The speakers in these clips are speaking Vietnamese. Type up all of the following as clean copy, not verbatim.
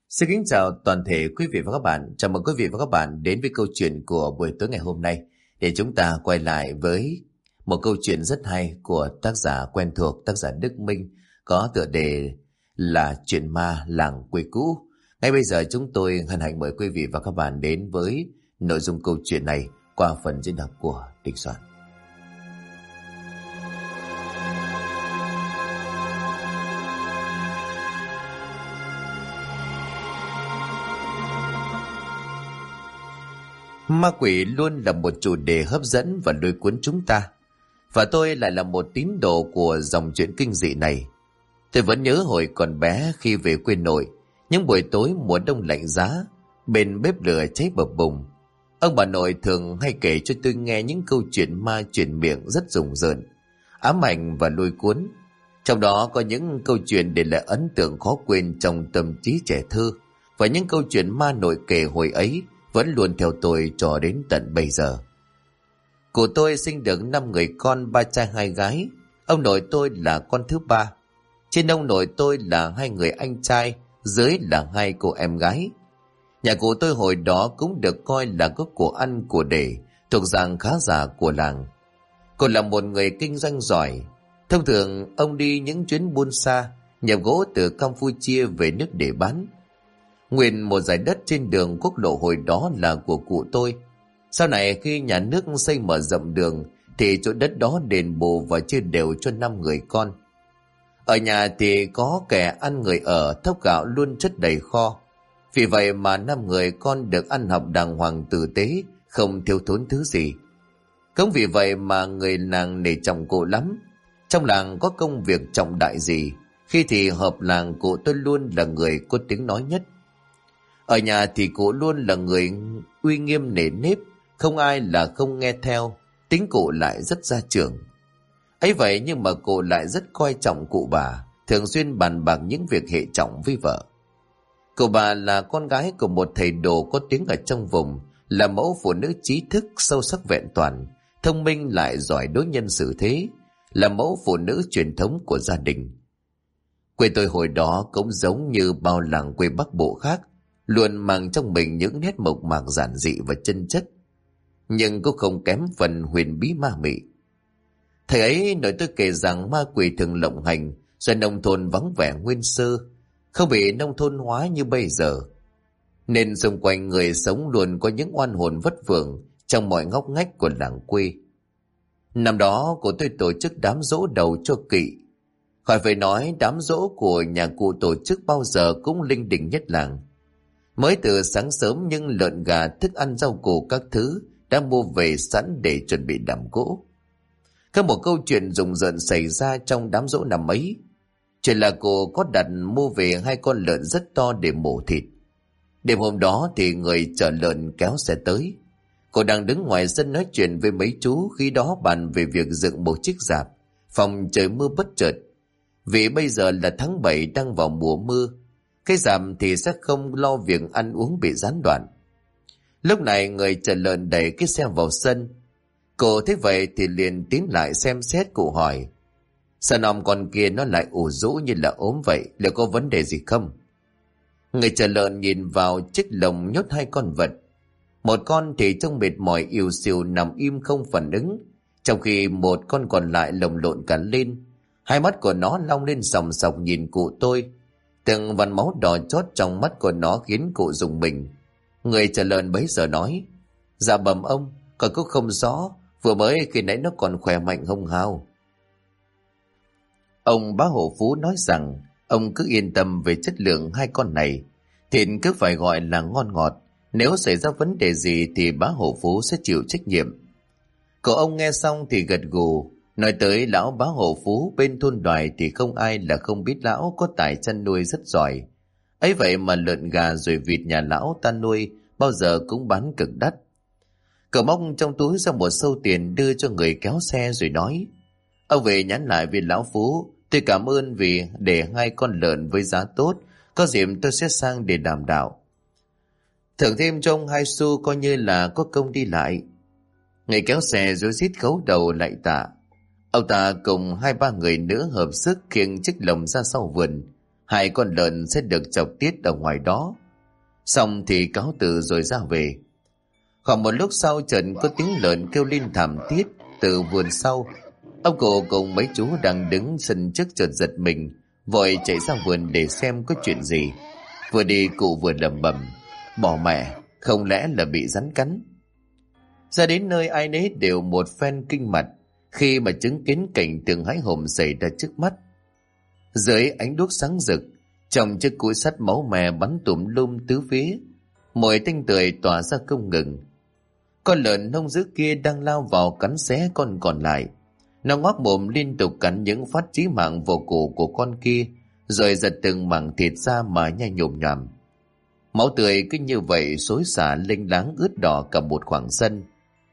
Xin kính chào toàn thể quý vị và các bạn. Chào mừng quý vị và các bạn đến với câu chuyện của buổi tối ngày hôm nay, để chúng ta quay lại với một câu chuyện rất hay của tác giả quen thuộc, tác giả Đức Minh, có tựa đề là Chuyện ma làng quê cũ. Ngay bây giờ chúng tôi hân hạnh mời quý vị và các bạn đến với nội dung câu chuyện này qua phần diễn đọc của Đình Soạn. Ma quỷ luôn là một chủ đề hấp dẫn và lôi cuốn chúng ta. Và tôi lại là một tín đồ của dòng chuyện kinh dị này. Tôi vẫn nhớ hồi còn bé khi về quê nội, những buổi tối mùa đông lạnh giá, bên bếp lửa cháy bập bùng. Ông bà nội thường hay kể cho tôi nghe những câu chuyện ma truyền miệng rất rùng rợn, ám ảnh và lôi cuốn. Trong đó có những câu chuyện để lại ấn tượng khó quên trong tâm trí trẻ thơ, và những câu chuyện ma nội kể hồi ấy vẫn luôn theo tôi cho đến tận bây giờ. Cụ tôi sinh được 5 người con, 3 trai 2 gái. Ông nội tôi là con thứ 3. Trên ông nội tôi là 2 người anh trai, dưới là 2 cô em gái. Nhà cụ tôi hồi đó cũng được coi là có của ăn của để, thuộc dạng khá giả của làng. Cô là một người kinh doanh giỏi. Thông thường ông đi những chuyến buôn xa, nhập gỗ từ Campuchia về nước để bán. Nguyên một dải đất trên đường quốc lộ hồi đó là của cụ tôi. Sau này khi nhà nước xây mở rộng đường thì chỗ đất đó đền bù và chia đều cho 5 người con. Ở nhà thì có kẻ ăn người ở, thóc gạo luôn chất đầy kho. Vì vậy mà 5 người con được ăn học đàng hoàng tử tế, không thiếu thốn thứ gì. Cũng vì vậy mà người làng nể trọng cụ lắm. Trong làng có công việc trọng đại gì, khi thì họp làng cụ tôi luôn là người có tiếng nói nhất. Ở nhà thì cụ luôn là người uy nghiêm nể nếp, không ai là không nghe theo, tính cụ lại rất gia trưởng. Ấy vậy nhưng mà cụ lại rất coi trọng cụ bà, thường xuyên bàn bạc những việc hệ trọng với vợ. Cụ bà là con gái của một thầy đồ có tiếng ở trong vùng, là mẫu phụ nữ trí thức sâu sắc vẹn toàn, thông minh lại giỏi đối nhân xử thế, là mẫu phụ nữ truyền thống của gia đình. Quê tôi hồi đó cũng giống như bao làng quê Bắc Bộ khác, luôn mang trong mình những nét mộc mạc giản dị và chân chất, nhưng cũng không kém phần huyền bí ma mị. Thời ấy nội tôi kể rằng ma quỷ thường lộng hành do nông thôn vắng vẻ nguyên sơ, không bị nông thôn hóa như bây giờ, nên xung quanh người sống luôn có những oan hồn vất vưởng trong mọi ngóc ngách của làng quê. Năm đó của tôi tổ chức đám giỗ đầu cho kỵ. Khỏi phải nói đám giỗ của nhà cụ tổ chức bao giờ cũng linh đình nhất làng. Mới từ sáng sớm nhưng lợn gà, thức ăn rau củ các thứ đã mua về sẵn để chuẩn bị đám cỗ. Có một câu chuyện rùng rợn xảy ra trong đám giỗ năm ấy. Chuyện là cô có đặt mua về 2 con lợn rất to để mổ thịt. Đêm hôm đó thì người chở lợn kéo xe tới. Cô đang đứng ngoài sân nói chuyện với mấy chú, khi đó bàn về việc dựng một chiếc rạp phòng trời mưa bất chợt. Vì bây giờ là tháng 7 đang vào mùa mưa, cái rạp thì sẽ không lo việc ăn uống bị gián đoạn. Lúc này người chở lợn đẩy cái xe vào sân. Cô thấy vậy thì liền tiến lại xem xét. Cụ hỏi: sao nòm con kia nó lại ủ rũ như là ốm vậy, liệu có vấn đề gì không? Người chở lợn nhìn vào chiếc lồng nhốt 2 con vật. Một con thì trông mệt mỏi ỉu xìu nằm im không phản ứng, trong khi một con còn lại lồng lộn cả lên. Hai mắt của nó long lên sòng sọc nhìn cụ tôi. Từng vằn máu đỏ chót trong mắt của nó khiến cụ rùng mình. Người chở lợn bấy giờ nói: dạ bẩm ông, con cũng không rõ, vừa mới khi nãy nó còn khỏe mạnh hông hao. Ông bá hộ Phú nói rằng ông cứ yên tâm về chất lượng 2 con này, thịt cứ phải gọi là ngon ngọt, nếu xảy ra vấn đề gì thì bá hộ Phú sẽ chịu trách nhiệm. Cậu ông nghe xong thì gật gù. Nói tới lão bá hộ Phú bên thôn Đoài thì không ai là không biết lão có tài chăn nuôi rất giỏi. Ấy vậy mà lợn gà rồi vịt nhà lão ta nuôi bao giờ cũng bán cực đắt. Cậu móc trong túi ra một xâu tiền đưa cho người kéo xe rồi nói: ông về nhắn lại với lão Phú, tôi cảm ơn vì để 2 con lợn với giá tốt, có dịp tôi sẽ sang để đảm đạo. Thưởng thêm cho ông 2 xu coi như là có công đi lại. Người kéo xe rối rít khấu đầu lại tạ. Ông ta cùng 2-3 người nữa hợp sức khiêng chiếc lồng ra sau vườn. 2 con lợn sẽ được chọc tiết ở ngoài đó. Xong thì cáo từ rồi ra về. Khoảng một lúc sau chợt có tiếng lợn kêu lên thảm thiết từ vườn sau. Ông cụ cùng mấy chú đang đứng sân trước chợt giật mình, vội chạy ra vườn để xem có chuyện gì. Vừa đi cụ vừa lẩm bẩm: bỏ mẹ, không lẽ là bị rắn cắn. Ra đến nơi ai nấy đều một phen kinh mặt khi mà chứng kiến cảnh tượng hãi hùng xảy ra trước mắt. Dưới ánh đuốc sáng rực, trong chiếc cối sắt máu me bắn tùm lum tứ phía, mùi tanh tưởi tỏa ra không ngừng. Con lợn hung dữ kia đang lao vào cắn xé con còn lại. Nó ngoác mồm liên tục cắn những phát chí mạng vào cổ của con kia, rồi giật từng mảng thịt ra mà nhai nhồm nhòm. Máu tươi cứ như vậy xối xả lênh láng ướt đỏ cả một khoảng sân.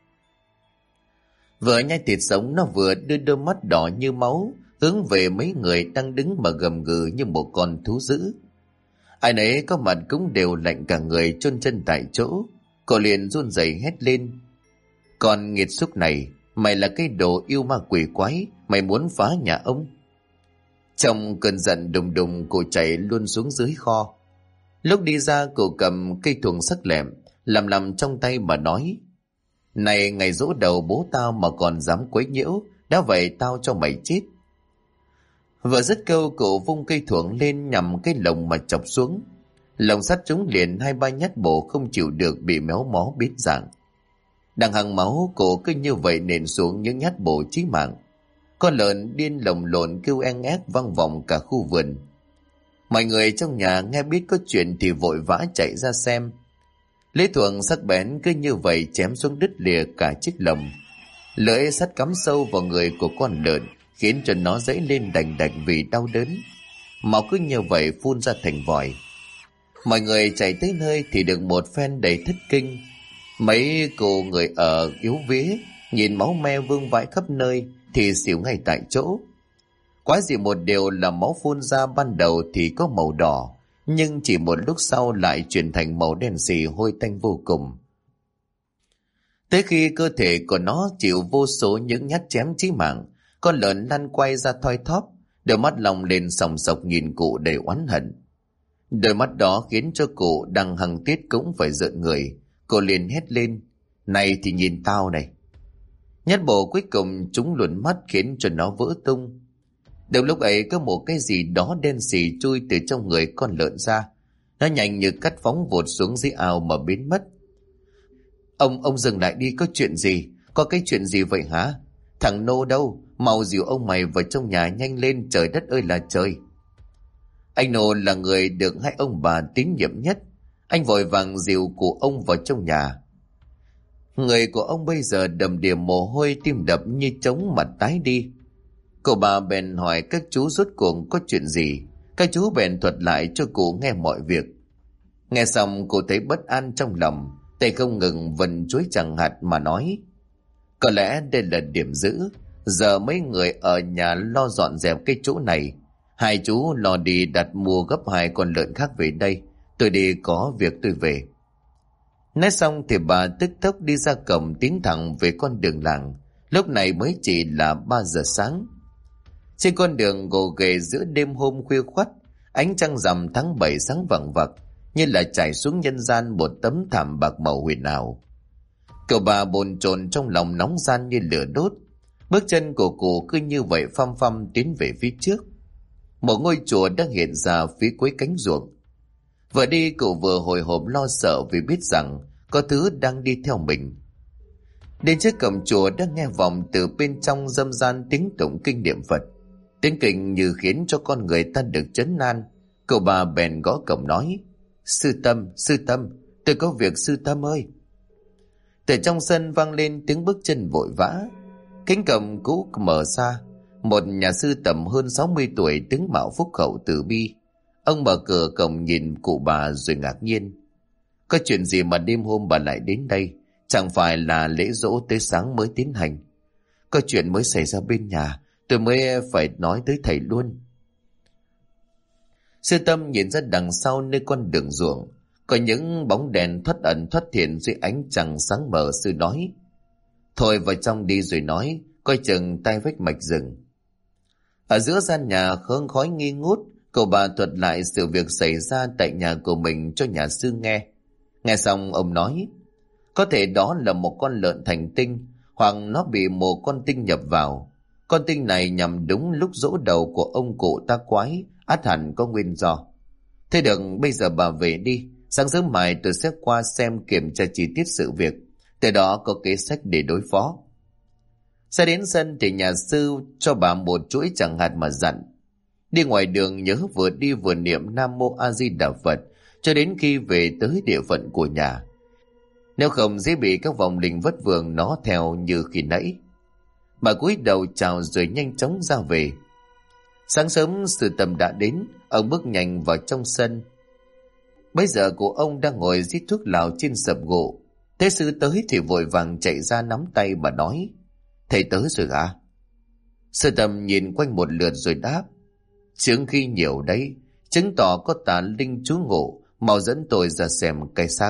Vừa nhai thịt sống, nó vừa đưa đôi mắt đỏ như máu hướng về mấy người đang đứng mà gầm gừ như một con thú dữ. Ai nấy có mặt cũng đều lạnh cả người, chôn chân tại chỗ. Cô liền run rẩy hét lên: con nghiệt xúc này, mày là cái đồ yêu ma quỷ quái, mày muốn phá nhà ông. Trong cơn giận đùng đùng, cô chạy luôn xuống dưới kho. Lúc đi ra, cô cầm cây thuồng sắc lẹm làm trong tay mà nói: này, ngày giỗ đầu bố tao mà còn dám quấy nhiễu, đã vậy tao cho mày chết. Vừa dứt câu, cô vung cây thuồng lên nhằm cái lồng mà chọc xuống. Lồng sắt trúng liền 2-3 nhát bổ không chịu được, bị méo mó biến dạng. Đang hằng máu, cô cứ như vậy nện xuống những nhát bổ chí mạng. Con lợn điên lồng lộn kêu eng ép vang vọng cả khu vườn. Mọi người trong nhà nghe biết có chuyện thì vội vã chạy ra xem. Lưỡi thuồng sắc bén cứ như vậy chém xuống đứt lìa cả chiếc lồng. Lưỡi sắt cắm sâu vào người của con lợn, khiến cho nó dãy lên đành đạch vì đau đớn. Máu cứ như vậy phun ra thành vòi. Mọi người chạy tới nơi thì được một phen đầy thất kinh. Mấy cô người ở yếu vía nhìn máu me vương vãi khắp nơi thì xỉu ngay tại chỗ. Quái dị một điều là máu phun ra ban đầu thì có màu đỏ, nhưng chỉ một lúc sau lại chuyển thành màu đen xì hôi tanh vô cùng. Tới khi cơ thể của nó chịu vô số những nhát chém chí mạng, con lợn lăn quay ra thoi thóp, đôi mắt long lên sòng sọc nhìn cụ đầy oán hận. Đôi mắt đó khiến cho cụ đang hằng tiết cũng phải rợn người. Cô liền hét lên: này thì nhìn tao này. Nhát bổ cuối cùng trúng luồn mắt khiến cho nó vỡ tung. Đầu lúc ấy có một cái gì đó đen xì chui từ trong người con lợn ra. Nó nhanh như cắt phóng vụt xuống dưới ao mà biến mất. Ông dừng lại đi, có chuyện gì? Có cái chuyện gì vậy hả? Thằng Nô đâu? Mau dìu ông mày vào trong nhà nhanh lên, trời đất ơi là trời. Anh Nô là người được hai ông bà tín nhiệm nhất. Anh vội vàng dìu cụ ông vào trong nhà. Người của ông bây giờ đầm đìa mồ hôi, tim đập như trống, mặt tái đi. Cậu bà bèn hỏi các chú rốt cuộc có chuyện gì. Các chú bèn thuật lại cho cụ nghe mọi việc. Nghe xong cụ thấy bất an trong lòng, tay không ngừng vần chuối chẳng hạt mà nói: có lẽ đây là điểm dữ. Giờ mấy người ở nhà lo dọn dẹp cái chỗ này. Hai chú lo đi đặt mua gấp 2 con lợn khác về đây. Tôi đi có việc tôi về. Nói xong thì bà tức tốc đi ra cổng tiến thẳng về con đường làng. Lúc này mới chỉ là 3 giờ sáng. Trên con đường gồ ghề giữa đêm hôm khuya khoắt, ánh trăng rằm tháng 7 sáng vằng vặc, như là trải xuống nhân gian một tấm thảm bạc màu huyền ảo. Cậu bà bồn chồn trong lòng nóng gian như lửa đốt. Bước chân của cụ cứ như vậy phăm phăm tiến về phía trước. Một ngôi chùa đang hiện ra phía cuối cánh ruộng. Vừa đi cụ vừa hồi hộp lo sợ vì biết rằng có thứ đang đi theo mình. Đến trước cổng chùa đã nghe vọng từ bên trong râm ran tiếng tụng kinh niệm Phật. Tiếng kinh như khiến cho con người ta được trấn an. Cậu bà bèn gõ cổng nói: sư tâm, tôi có việc sư tâm ơi. Từ trong sân vang lên tiếng bước chân vội vã. Cánh cổng cũ mở ra. Một nhà sư tầm hơn 60 tuổi, tướng mạo phúc hậu từ bi. Ông mở cửa cổng nhìn cụ bà rồi ngạc nhiên: có chuyện gì mà đêm hôm bà lại đến đây? Chẳng phải là lễ giỗ tới sáng mới tiến hành? Có chuyện mới xảy ra bên nhà, tôi mới phải nói tới thầy luôn. Sư Tâm nhìn ra đằng sau nơi con đường ruộng, có những bóng đèn thoát ẩn thoát hiện dưới ánh trăng sáng mờ. Sư nói: thôi vào trong đi rồi nói, coi chừng tai vách mạch rừng. Ở giữa gian nhà hương khói nghi ngút, Cậu bà thuật lại sự việc xảy ra tại nhà của mình cho nhà sư nghe. Nghe xong ông nói, có thể đó là một con lợn thành tinh, hoặc nó bị một con tinh nhập vào. Con tinh này nhằm đúng lúc giỗ đầu của ông cụ ta quái, ắt hẳn có nguyên do. Thế được, bây giờ bà về đi, sáng sớm mai tôi sẽ qua xem kiểm tra chi tiết sự việc, từ đó có kế sách để đối phó. Ra đến sân thì nhà sư cho bà một chuỗi chẳng hạt mà dặn. Đi ngoài đường nhớ vừa đi vừa niệm Nam Mô A Di Đà Phật cho đến khi về tới địa phận của nhà. Nếu không dễ bị các vòng linh vất vưởng nó theo như khi nãy. Bà cúi đầu chào rồi nhanh chóng ra về. Sáng sớm sư tâm đã đến, ông bước nhanh vào trong sân. Bây giờ cụ ông đang ngồi rít thuốc lào trên sập gỗ. Thế sư tới thì vội vàng chạy ra nắm tay mà nói, thầy tới rồi à? Sư tâm nhìn quanh một lượt rồi đáp, chướng khi nhiều đấy, chứng tỏ có tà linh trú ngụ, mau dẫn tôi ra xem cái xác.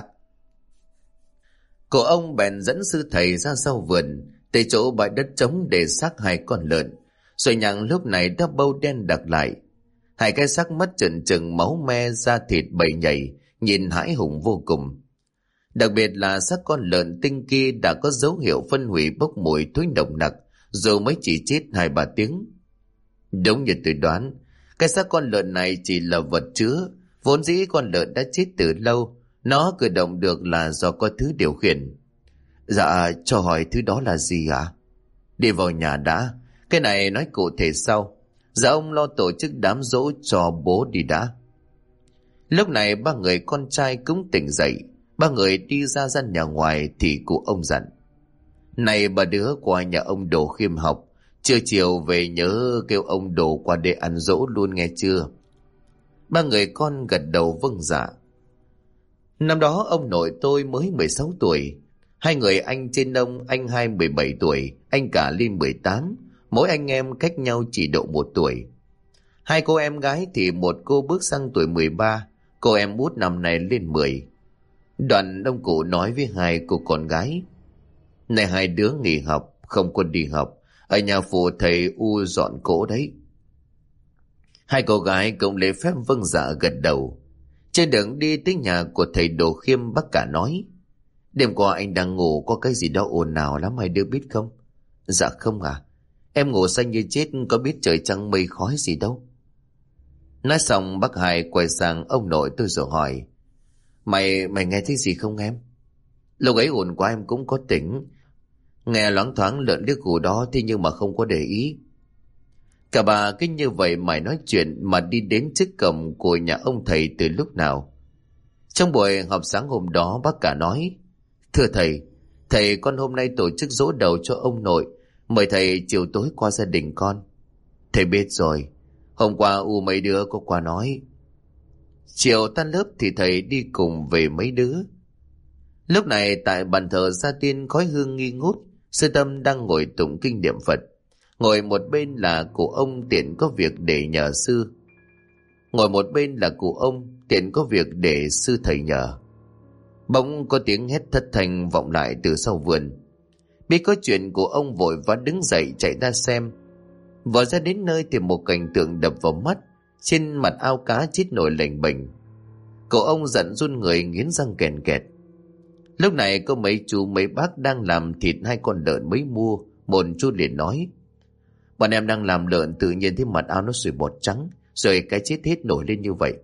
Cụ ông bèn dẫn sư thầy ra sau vườn, tới chỗ bãi đất trống để xác hai con lợn, rồi nhặng lúc này đã bâu đen đặc lại. Hai cái xác mất trần trừng, máu me, da thịt bầy nhảy, nhìn hãi hùng vô cùng. Đặc biệt là xác con lợn tinh kia đã có dấu hiệu phân hủy, bốc mùi thối nồng nặc, dù mới chỉ chết 2-3 tiếng. Đúng như tôi đoán, cái xác con lợn này chỉ là vật chứa, vốn dĩ con lợn đã chết từ lâu, nó cử động được là do có thứ điều khiển. Dạ, cho hỏi thứ đó là gì ạ? Đi vào nhà đã, cái này nói cụ thể sau. Dạ ông lo tổ chức đám giỗ cho bố đi đã. Lúc này ba người con trai cũng tỉnh dậy. Ba người đi ra gian nhà ngoài thì cụ ông dặn, này bà đứa qua nhà ông Đồ Khiêm học, trưa chiều về nhớ kêu ông Đồ qua để ăn dỗ luôn nghe chưa? Ba người con gật đầu vâng dạ. Năm đó ông nội tôi mới 16 tuổi, hai người anh trên ông, anh hai 17 tuổi, anh cả Linh 18, mỗi anh em cách nhau chỉ độ 1 tuổi. Hai cô em gái thì một cô bước sang tuổi 13, cô em út năm nay lên 10. Đoạn ông cụ nói với hai cô con gái, này hai đứa nghỉ học, không có đi học, ở nhà phụ thầy u dọn cỗ đấy. Hai cô gái cũng lễ phép vâng dạ gật đầu. Trên đường đi tới nhà của thầy Đồ Khiêm, bác cả nói, đêm qua anh đang ngủ, có cái gì đó ồn ào lắm, hai đứa biết không? Dạ không à, em ngủ say như chết, có biết trời trăng mây khói gì đâu. Nói xong bác hai quay sang ông nội tôi rồi hỏi, Mày nghe thấy gì không em? Lúc ấy ồn quá em cũng có tỉnh, nghe loáng thoáng lợn liếc gù đó, thế nhưng mà không có để ý. Cả bà cứ như vậy mày nói chuyện mà đi đến trước cổng của nhà ông thầy từ lúc nào. Trong buổi họp sáng hôm đó bác cả nói, thưa thầy con hôm nay tổ chức giỗ đầu cho ông nội, mời thầy chiều tối qua gia đình con. Thầy biết rồi, hôm qua mấy đứa có qua nói. Chiều tan lớp thì thầy đi cùng về mấy đứa. Lúc này tại bàn thờ gia tiên khói hương nghi ngút, sư tâm đang ngồi tụng kinh niệm Phật. Ngồi một bên là cụ ông tiện có việc để nhờ sư. Ngồi một bên là cụ ông tiện có việc để sư thầy nhờ. Bỗng có tiếng hét thất thanh vọng lại từ sau vườn. Biết có chuyện, cụ ông vội vã đứng dậy chạy ra xem. Vừa ra đến nơi thì một cảnh tượng đập vào mắt. Trên mặt ao cá chết nổi lềnh bềnh. Cụ ông giận run người, nghiến răng kèn kẹt. Lúc này có mấy chú mấy bác đang làm thịt hai con lợn mới mua. Một chú liền nói, bọn em đang làm lợn, tự nhiên thấy mặt ao nó sủi bọt trắng, rồi cái chết hết nổi lên như vậy.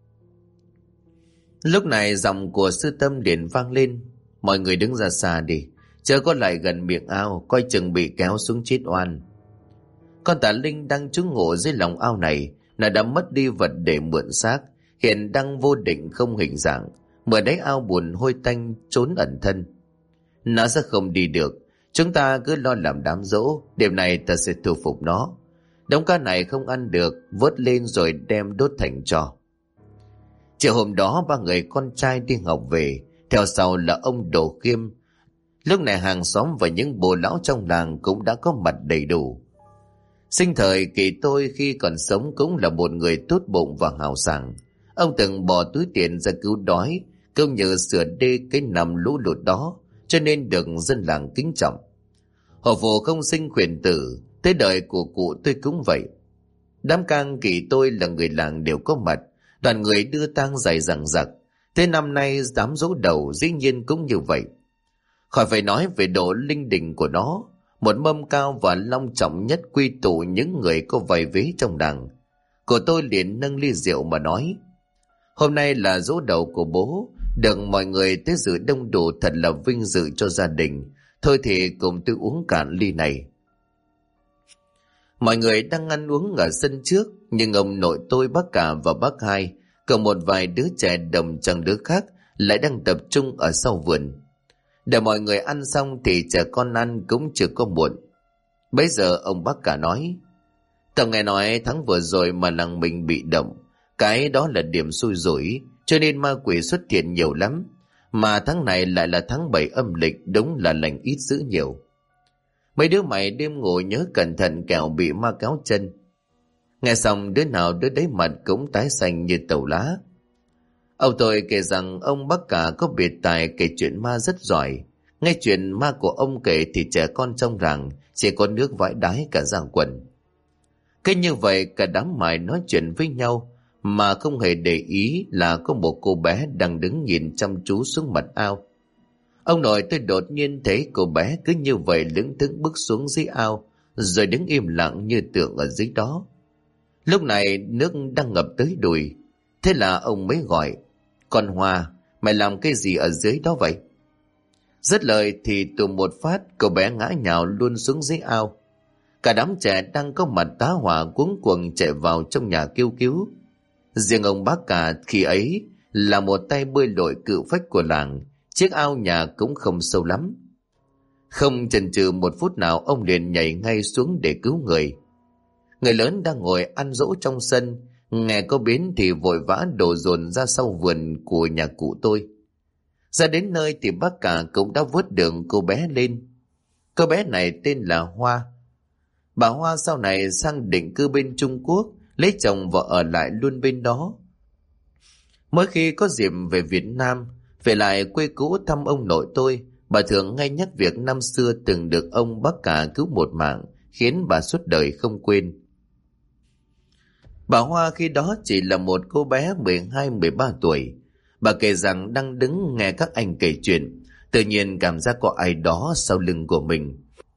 Lúc này giọng của sư tâm liền vang lên, mọi người đứng ra xa đi, chớ có lại gần miệng ao, coi chừng bị kéo xuống chết oan. Con tà linh đang trú ngụ dưới lòng ao này, nó đã mất đi vật để mượn xác, hiện đang vô định không hình dạng, mở đáy ao buồn hôi tanh trốn ẩn thân. Nó sẽ không đi được, chúng ta cứ lo làm đám dỗ, đêm nay ta sẽ thu phục nó. Đống cá này không ăn được, vớt lên rồi đem đốt thành tro. Chiều hôm đó ba người con trai đi học về, theo sau là ông Đồ Khiêm. Lúc này hàng xóm và những bồ lão trong làng cũng đã có mặt đầy đủ. Sinh thời kỳ tôi khi còn sống cũng là một người tốt bụng và hào sảng. Ông từng bỏ túi tiền ra cứu đói, cũng như sửa đê cái năm lũ lụt đó, cho nên được dân làng kính trọng. Hổ phụ không sinh khuyển tử, tới đời của cụ tôi cũng vậy. Đám cang kỵ tôi là người làng đều có mặt, đoàn người đưa tang dài dằng dặc. Thế năm nay đám dỗ đầu dĩ nhiên cũng như vậy. Khỏi phải nói về độ linh đình của nó, một mâm cao và long trọng nhất quy tụ những người có vài vế trong làng. Cô tôi liền nâng ly rượu mà nói: hôm nay là dỗ đầu của bố, được mọi người tới dự đông đủ thật là vinh dự cho gia đình. Thôi thì cùng tôi uống cạn ly này. Mọi người đang ăn uống ở sân trước, nhưng ông nội tôi, bác cả và bác hai, cùng một vài đứa trẻ đồng trang đứa khác lại đang tập trung ở sau vườn. Để mọi người ăn xong thì trẻ con ăn cũng chưa có muộn. Bấy giờ ông bác cả nói: tao nghe nói tháng vừa rồi mà làng mình bị động, cái đó là điểm xui rủi, cho nên ma quỷ xuất hiện nhiều lắm. Mà tháng này lại là tháng 7 âm lịch, đúng là lành ít dữ nhiều. Mấy đứa mày đêm ngủ nhớ cẩn thận kẻo bị ma kéo chân. Nghe xong đứa nào đứa đấy mặt cũng tái xanh như tàu lá. Ông tôi kể rằng ông bác cả có biệt tài kể chuyện ma rất giỏi. Nghe chuyện ma của ông kể thì trẻ con trong làng chỉ có nước vãi đái cả giang quần. Cứ như vậy cả đám mày nói chuyện với nhau mà không hề để ý là có một cô bé đang đứng nhìn chăm chú xuống mặt ao. Ông nội tôi đột nhiên thấy cô bé cứ như vậy lững thững bước xuống dưới ao, rồi đứng im lặng như tượng ở dưới đó. Lúc này nước đang ngập tới đùi, thế là ông mới gọi: con Hoa, mày làm cái gì ở dưới đó vậy? Dứt lời thì tùm một phát, cô bé ngã nhào luôn xuống dưới ao. Cả đám trẻ đang có mặt tá hỏa cuống cuồng chạy vào trong nhà kêu cứu. Riêng ông bác cả khi ấy là một tay bơi lội cự phách của làng, chiếc ao nhà cũng không sâu lắm. Không chần chừ một phút nào, ông liền nhảy ngay xuống để cứu người. Người lớn đang ngồi ăn dỗ trong sân, nghe có biến thì vội vã đổ dồn ra sau vườn của nhà cụ tôi. Ra đến nơi thì bác cả cũng đã vớt được cô bé lên. Cô bé này tên là Hoa. Bà Hoa sau này sang định cư bên Trung Quốc, lấy chồng và ở lại luôn bên đó. Mỗi khi có dịp về Việt Nam, về lại quê cũ thăm ông nội tôi, bà thường ngay nhắc việc năm xưa từng được ông bác cả cứu một mạng, khiến bà suốt đời không quên. Bà Hoa khi đó chỉ là một cô bé 12-13 tuổi. Bà kể rằng đang đứng nghe các anh kể chuyện, tự nhiên cảm giác có ai đó sau lưng của mình.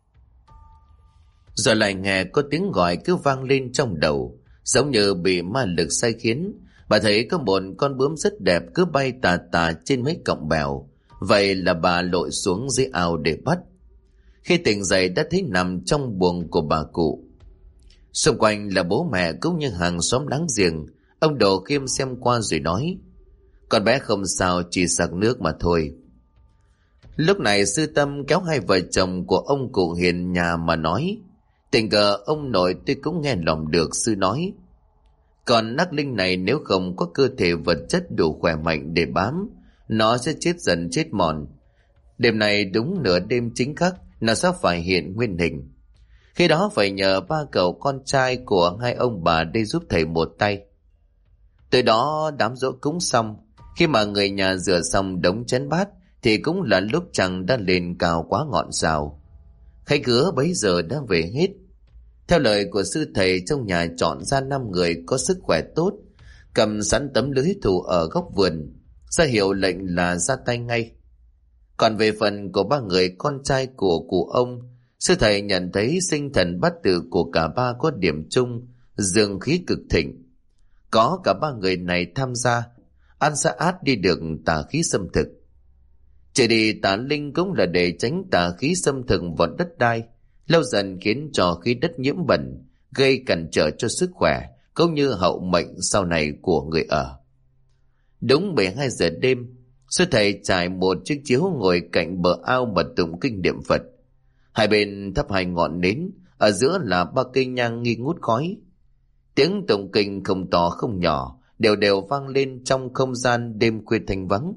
Rồi lại nghe có tiếng gọi cứ vang lên trong đầu, giống như bị ma lực sai khiến. Bà thấy có một con bướm rất đẹp cứ bay tà tà trên mấy cọng bèo. Vậy là bà lội xuống dưới ao để bắt. Khi tỉnh dậy đã thấy nằm trong buồng của bà cụ. Xung quanh là bố mẹ cũng như hàng xóm láng giềng. Ông Đồ Khiêm xem qua rồi nói: con bé không sao, chỉ sặc nước mà thôi. Lúc này sư Tâm kéo hai vợ chồng của ông cụ hiền nhà mà nói. Tình cờ ông nội tôi cũng nghe lỏm được sư nói: còn nắc linh này nếu không có cơ thể vật chất đủ khỏe mạnh để bám, nó sẽ chết dần chết mòn. Đêm này đúng nửa đêm chính khắc, nó sẽ phải hiện nguyên hình. Khi đó phải nhờ ba cậu con trai của hai ông bà đây giúp thầy một tay. Tới đó đám giỗ cúng xong, khi mà người nhà rửa xong đống chén bát thì cũng là lúc trăng đã lên cao quá ngọn rào. Khách khứa bấy giờ đã về hết. Theo lời của sư thầy, trong nhà chọn ra 5 người có sức khỏe tốt, cầm sẵn tấm lưới thủ ở góc vườn, ra hiệu lệnh là ra tay ngay. Còn về phần của 3 người con trai của cụ ông, sư thầy nhận thấy sinh thần bát tự của cả ba có điểm chung, dương khí cực thịnh. Có cả 3 người này tham gia, ăn sẽ át đi được tà khí xâm thực. Chỉ đi tà linh cũng là để tránh tà khí xâm thực vào đất đai, lâu dần khiến cho khí đất nhiễm bẩn, gây cản trở cho sức khỏe cũng như hậu mệnh sau này của người ở. Đúng 12 giờ đêm, sư thầy trải một chiếc chiếu ngồi cạnh bờ ao mà tụng kinh niệm Phật. Hai bên thắp 2 ngọn nến, ở giữa là 3 cây nhang nghi ngút khói. Tiếng tụng kinh không to không nhỏ, đều đều vang lên trong không gian đêm khuya thanh vắng.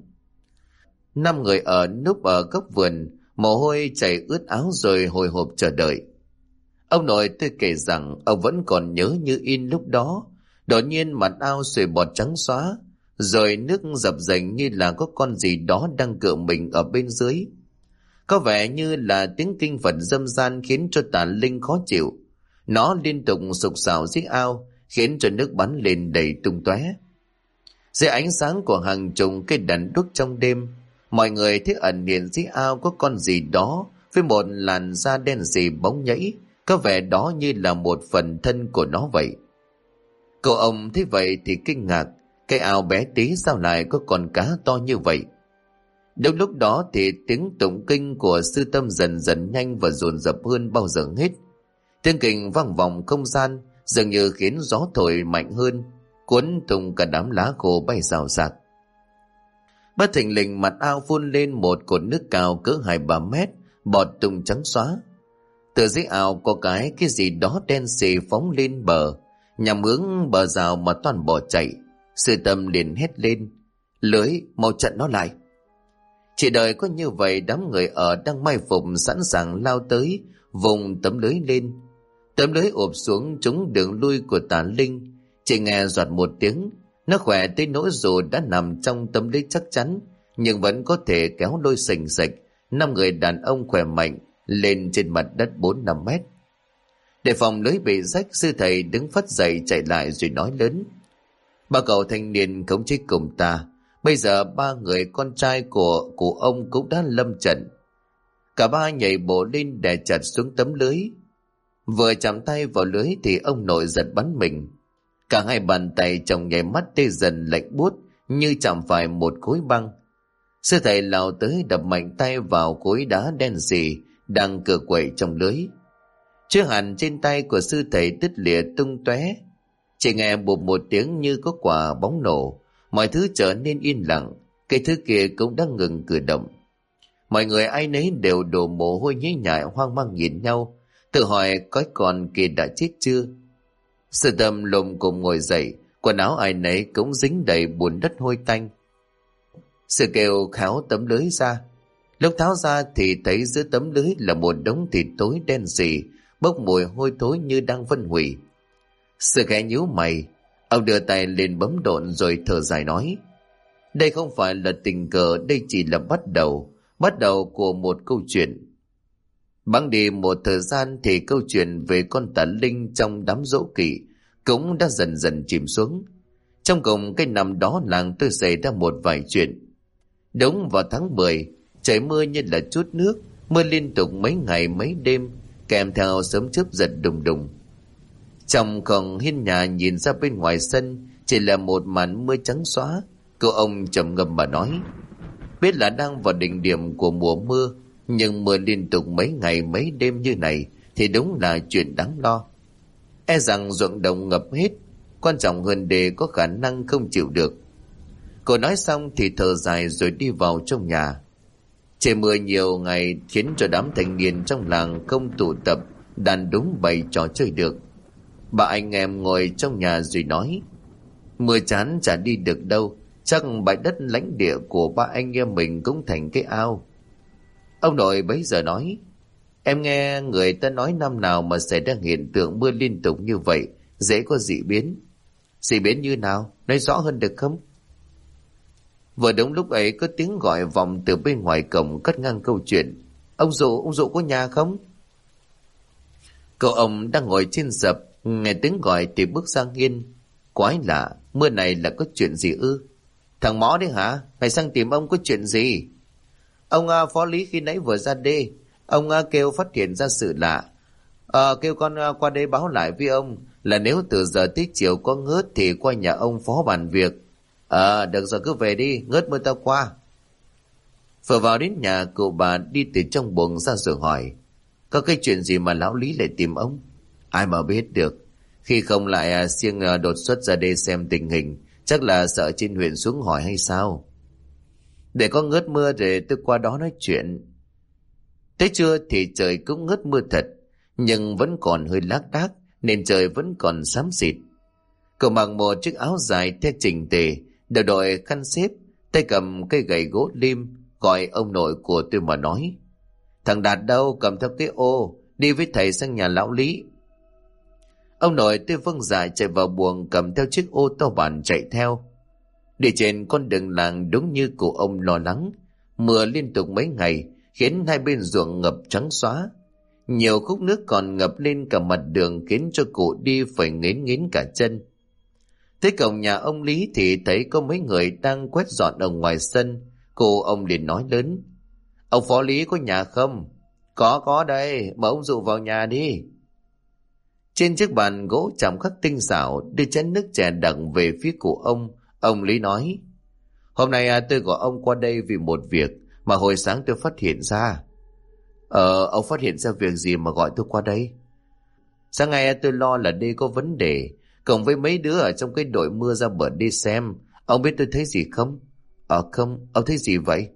5 người ở núp ở góc vườn, mồ hôi chảy ướt áo rồi hồi hộp chờ đợi. Ông nội tôi kể rằng ông vẫn còn nhớ như in lúc đó, đột nhiên mặt ao xuôi bọt trắng xóa, rồi nước dập dềnh như là có con gì đó đang cựa mình ở bên dưới. Có vẻ như là tiếng kinh Phật dâm gian khiến cho tà linh khó chịu. Nó liên tục sục sạo dưới ao, khiến cho nước bắn lên đầy tung tóe. Dưới ánh sáng của hàng chục cây đèn đuốc trong đêm, mọi người thấy ẩn hiện dưới ao có con gì đó với một làn da đen sì bóng nhẫy, có vẻ đó như là một phần thân của nó vậy. Cậu ông thấy vậy thì kinh ngạc, cái ao bé tí sao lại có con cá to như vậy? Đúng lúc đó thì tiếng tụng kinh của sư tâm dần dần nhanh và dồn dập hơn bao giờ hết. Tiếng kinh vang vọng không gian, dường như khiến gió thổi mạnh hơn, cuốn tung cả đám lá khô bay rào rạc. Bất thình lình mặt ao phun lên một cột nước cao cỡ 2-3 mét, bọt tung trắng xóa. Từ dưới ao có cái gì đó đen xì phóng lên bờ, nhằm hướng bờ rào mà toàn bỏ chạy. Sư tâm liền hét lên: "Lưới, mau chặn nó lại!" Chỉ đợi có như vậy, đám người ở đang mai phục sẵn sàng lao tới, vùng tấm lưới lên. Tấm lưới ụp xuống trúng đường lui của Tà Linh. Chỉ nghe giọt một tiếng, nó khỏe tới nỗi dù đã nằm trong tấm lưới chắc chắn, nhưng vẫn có thể kéo lôi sình sạch 5 người đàn ông khỏe mạnh lên trên mặt đất 4-5 mét. Để phòng lưới bị rách, sư thầy đứng phắt dậy chạy lại rồi nói lớn: "Ba cậu thanh niên khống chế cùng ta. Bây giờ 3 người con trai của cụ ông cũng đã lâm trận." Cả ba nhảy bộ lên đè chặt xuống tấm lưới. Vừa chạm tay vào lưới thì ông nội giật bắn mình. Cả hai bàn tay chồng nhảy mắt tê dần lạnh buốt như chạm phải một khối băng. Sư thầy lao tới đập mạnh tay vào khối đá đen sì đang cựa quậy trong lưới. Chiếc hàn trên tay của sư thầy đứt lìa tung tóe. Chỉ nghe bụp một tiếng như có quả bóng nổ, mọi thứ trở nên yên lặng. Cái thứ kia cũng đã ngừng cử động. Mọi người ai nấy đều đổ mồ hôi nhễ nhại, hoang mang nhìn nhau, tự hỏi cái con kia đã chết chưa. Sư tâm lồm cồm ngồi dậy, quần áo ai nấy cũng dính đầy bùn đất hôi tanh. Sư kêu tháo tấm lưới ra. Lúc tháo ra thì thấy giữa tấm lưới là một đống thịt tối đen sì, bốc mùi hôi thối như đang phân hủy. Sư khẽ nhíu mày, ông đưa tay lên bấm độn rồi thở dài nói: "Đây không phải là tình cờ, đây chỉ là bắt đầu của một câu chuyện." Bẵng đi một thời gian thì câu chuyện về con Tà Linh trong đám dỗ kỵ cũng đã dần dần chìm xuống. Trong cùng cái năm đó làng tôi xảy ra một vài chuyện. Đúng vào tháng 10, trời mưa như là trút nước, mưa liên tục mấy ngày mấy đêm, kèm theo sấm chớp giật đùng đùng. Trong phòng hiên nhà nhìn ra bên ngoài sân chỉ là một màn mưa trắng xóa. Cô ông trầm ngâm mà nói: "Biết là đang vào đỉnh điểm của mùa mưa, nhưng mưa liên tục mấy ngày mấy đêm như này thì đúng là chuyện đáng lo. E rằng ruộng đồng ngập hết, quan trọng hơn đề có khả năng không chịu được." Cô nói xong thì thở dài rồi đi vào trong nhà. Trời mưa nhiều ngày khiến cho đám thanh niên trong làng không tụ tập đàn đúng bày trò chơi được. Bà anh em ngồi trong nhà rồi nói: "Mưa chán chả đi được đâu, chắc bãi đất lãnh địa của ba anh em mình cũng thành cái ao." Ông nội bấy giờ nói: "Em nghe người ta nói năm nào mà xảy ra hiện tượng mưa liên tục như vậy, dễ có dị biến." "Dị biến như nào? Nói rõ hơn được không?" Vừa đúng lúc ấy có tiếng gọi vọng từ bên ngoài cổng cắt ngang câu chuyện: ông Dụ có nhà không?" Cậu ông đang ngồi trên sập, nghe tiếng gọi thì bước sang hiên. Quái lạ, mưa này là có chuyện gì ư? "Thằng Mõ đấy hả? Mày sang tìm ông có chuyện gì?" "Ông phó lý khi nãy vừa ra đê, ông kêu phát hiện ra sự lạ. Kêu con qua đây báo lại với ông là nếu từ giờ tới chiều có ngớt thì qua nhà ông phó bàn việc." Được rồi, cứ về đi, ngớt mưa tao qua." Vừa vào đến nhà, cụ bà đi từ trong buồng ra rồi hỏi: "Có cái chuyện gì mà lão Lý lại tìm ông?" "Ai mà biết được, khi không lại siêng đột xuất ra đây xem tình hình, chắc là sợ trên huyện xuống hỏi hay sao?" "Để có ngớt mưa rồi tôi qua đó nói chuyện." Tới trưa thì trời cũng ngớt mưa thật, nhưng vẫn còn hơi lác đác nên trời vẫn còn xám xịt. Cậu mặc một chiếc áo dài theo chỉnh tề, đầu đội khăn xếp, tay cầm cây gậy gỗ lim, gọi ông nội của tôi mà nói: "Thằng Đạt đâu, cầm theo cái ô, đi với thầy sang nhà lão Lý." Ông nội tôi vâng dạ chạy vào buồng, cầm theo chiếc ô to bản chạy theo. Đi trên con đường làng đúng như cụ ông lo lắng, mưa liên tục mấy ngày khiến hai bên ruộng ngập trắng xóa. Nhiều khúc nước còn ngập lên cả mặt đường khiến cho cụ đi phải nghến nghến cả chân. Tới cổng nhà ông Lý thì thấy có mấy người đang quét dọn ở ngoài sân. Ông liền nói lớn: "Ông Phó Lý có nhà không?" Có đây, mời ông dụ vào nhà đi." Trên chiếc bàn gỗ chạm khắc tinh xảo đưa chén nước trà đặc về phía cụ ông Lý nói: "Hôm nay tôi gọi ông qua đây vì một việc mà hồi sáng tôi phát hiện ra." Ông phát hiện ra việc gì mà gọi tôi qua đây?" "Sáng ngày tôi lo là đê có vấn đề, cộng với mấy đứa ở trong cái đội mưa ra bờ đi xem. Ông biết tôi thấy gì không?" Không, ông thấy gì vậy?"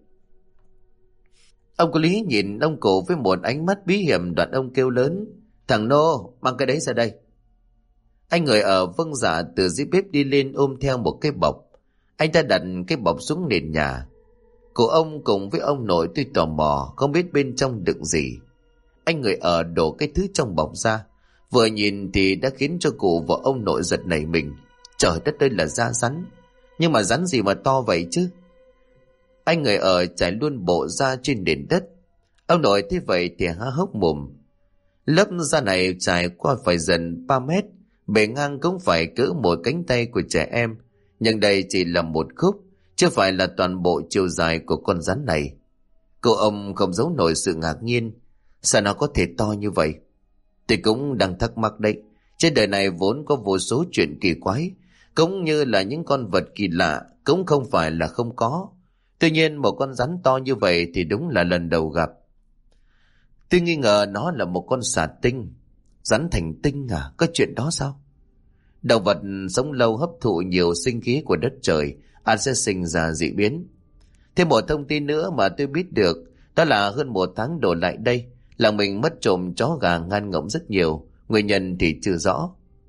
Ông Lý nhìn ông cụ với một ánh mắt bí hiểm, đoạn ông kêu lớn: "Thằng Nô, mang cái đấy ra đây." Anh người ở vâng dạ từ dưới bếp đi lên ôm theo một cái bọc. Anh ta đặt cái bọc xuống nền nhà. Cụ ông cùng với ông nội tuy tò mò không biết bên trong đựng gì. Anh người ở đổ cái thứ trong bọc ra, vừa nhìn thì đã khiến cho cụ và ông nội giật nảy mình. Trời đất, đây là da rắn, nhưng mà rắn gì mà to vậy chứ? Anh người ở trải luôn bộ da trên nền đất. Ông nội thấy vậy thì há hốc mồm. Lớp da này trải qua phải dần 3 mét, bề ngang cũng phải cỡ một cánh tay của trẻ em, nhưng đây chỉ là một khúc, chưa phải là toàn bộ chiều dài của con rắn này. Ông không giấu nổi sự ngạc nhiên. Sao nó có thể to như vậy? Tôi cũng đang thắc mắc đấy. Trên đời này vốn có vô số chuyện kỳ quái, cũng như là những con vật kỳ lạ, cũng không phải là không có. Tuy nhiên một con rắn to như vậy thì đúng là lần đầu gặp. Tôi nghi ngờ nó là một con xà tinh. Rắn thành tinh à? Có chuyện đó sao? Động vật sống lâu hấp thụ nhiều sinh khí của đất trời, sẽ sinh ra dị biến. Thêm một thông tin nữa mà tôi biết được, đó là hơn 1 tháng đổ lại đây, làng mình mất trộm chó gà ngan ngỗng rất nhiều, nguyên nhân thì chưa rõ.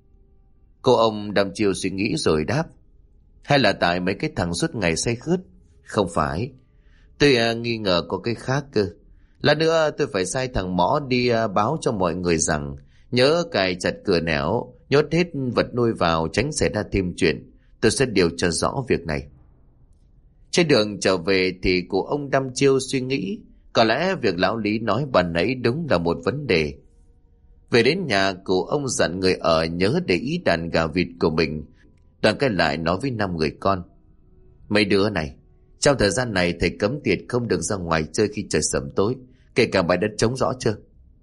Ông đăm chiêu suy nghĩ rồi đáp: "Hay là tại mấy cái thằng suốt ngày say khướt?" "Không phải, tôi nghi ngờ có cái khác cơ. Lát nữa tôi phải sai thằng Mõ đi báo cho mọi người rằng nhớ cài chặt cửa nẻo, nhốt hết vật nuôi vào, tránh xảy ra thêm chuyện. Tôi sẽ điều tra rõ việc này." Trên đường trở về thì ông đăm chiêu suy nghĩ, có lẽ việc lão Lý nói ban nãy đúng là một vấn đề. Về đến nhà, ông dặn người ở nhớ để ý đàn gà vịt của mình, đoàn cái lại nói với 5 người con: "Mấy đứa này, trong thời gian này thầy cấm tiệt không được ra ngoài chơi khi trời sẩm tối, kể cả bãi đất trống, rõ chưa?"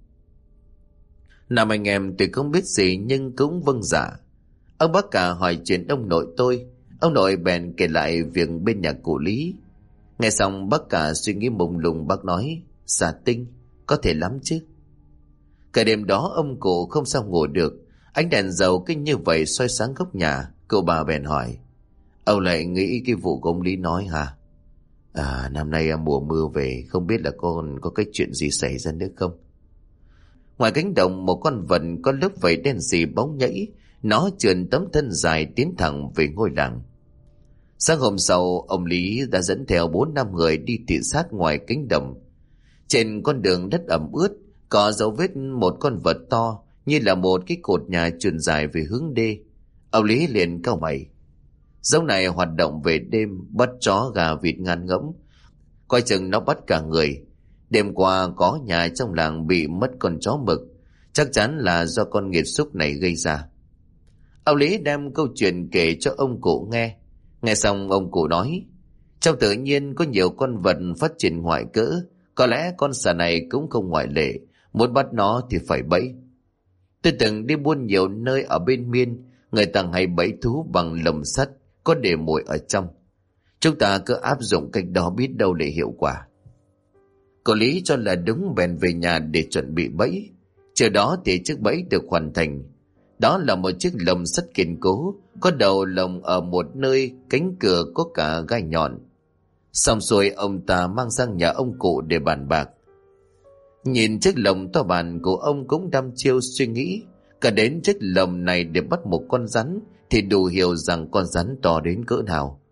5 anh em tuy không biết gì nhưng cũng vâng dạ. Ông bác cả hỏi chuyện ông nội tôi, ông nội bèn kể lại việc bên nhà cụ Lý. Nghe xong bác cả suy nghĩ mông lung, bác nói: "Xà tinh, có thể lắm chứ." Cả đêm đó ông cụ không sao ngủ được, ánh đèn dầu kinh như vậy soi sáng góc nhà. Bà bèn hỏi: "Ông lại nghĩ cái vụ của ông Lý nói hả?" Năm nay mùa mưa về, không biết là có cái chuyện gì xảy ra nữa không?" Ngoài cánh đồng, một con vật có lớp vảy đen xì bóng nhảy, nó trườn tấm thân dài tiến thẳng về ngôi làng. Sáng hôm sau, ông Lý đã dẫn theo 4-5 người đi thị sát ngoài cánh đồng. Trên con đường đất ẩm ướt có dấu vết một con vật to như là một cái cột nhà trườn dài về hướng đê. Ông Lý liền cau mày. Dấu này hoạt động về đêm, bắt chó gà vịt ngan ngỗng, coi chừng nó bắt cả người. Đêm qua có nhà trong làng bị mất con chó mực, chắc chắn là do con nghiệt xúc này gây ra. Ông Lý đem câu chuyện kể cho ông cụ nghe. Nghe xong ông cụ nói: "Trong tự nhiên có nhiều con vật phát triển ngoại cỡ, có lẽ con xà này cũng không ngoại lệ, muốn bắt nó thì phải bẫy. Tôi từng đi buôn nhiều nơi ở bên Miên, người ta hay bẫy thú bằng lồng sắt, có để mồi ở trong. Chúng ta cứ áp dụng cách đó biết đâu để hiệu quả." Cậu Lý cho là đúng, bèn về nhà để chuẩn bị bẫy. Chờ đó thì chiếc bẫy được hoàn thành. Đó là một chiếc lồng sắt kiên cố, có đầu lồng ở một nơi, cánh cửa có cả gai nhọn. Xong xuôi, ông ta mang sang nhà ông cụ để bàn bạc. Nhìn chiếc lồng to bản của ông cũng đăm chiêu suy nghĩ, cả đến chiếc lồng này để bắt một con rắn thì đủ hiểu rằng con rắn to đến cỡ nào.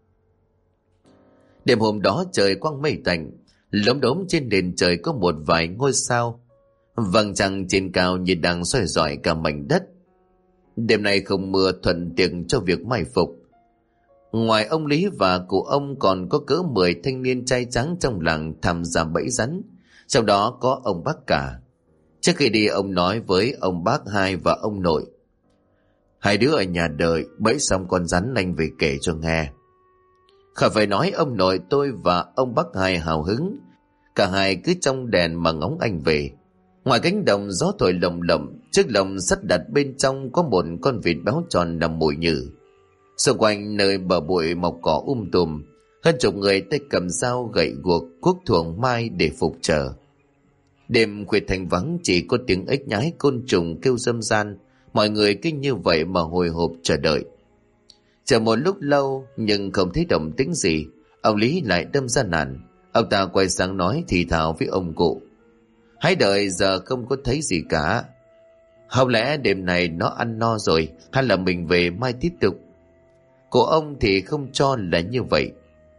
Đêm hôm đó trời quang mây tạnh, lốm đốm trên nền trời có một vài ngôi sao, vầng trăng trên cao như đang soi rọi cả mảnh đất. Đêm nay không mưa, thuận tiện cho việc mai phục. Ngoài ông Lý và cụ ông còn có cỡ 10 thanh niên trai trắng trong làng tham gia bẫy rắn, trong đó có ông bác cả. Trước khi đi ông nói với ông bác hai và ông nội: hai đứa ở nhà đợi, bẫy xong con rắn anh về kể cho nghe. Khỏi phải nói, ông nội tôi và ông bác hai hào hứng. Cả hai cứ trong đèn mà ngóng anh về. Ngoài cánh đồng gió thổi lồng lộng, chiếc lồng sắt đặt bên trong có một con vịt béo tròn nằm mồi nhử. Xung quanh nơi bờ bụi mọc cỏ tùm, hơn chục người tay cầm dao gậy guộc cuốc thuồng mai để phục chờ. Đêm khuya thành vắng, chỉ có tiếng ếch nhái côn trùng kêu râm ran. Mọi người cứ như vậy mà hồi hộp chờ đợi. Chờ một lúc lâu nhưng không thấy động tĩnh gì, ông Lý lại đâm ra nản. Ông ta quay sang nói thì thào với ông cụ: hãy đợi, giờ không có thấy gì cả. Không lẽ đêm này nó ăn no rồi, hay là mình về mai tiếp tục? Cụ ông thì không cho là như vậy.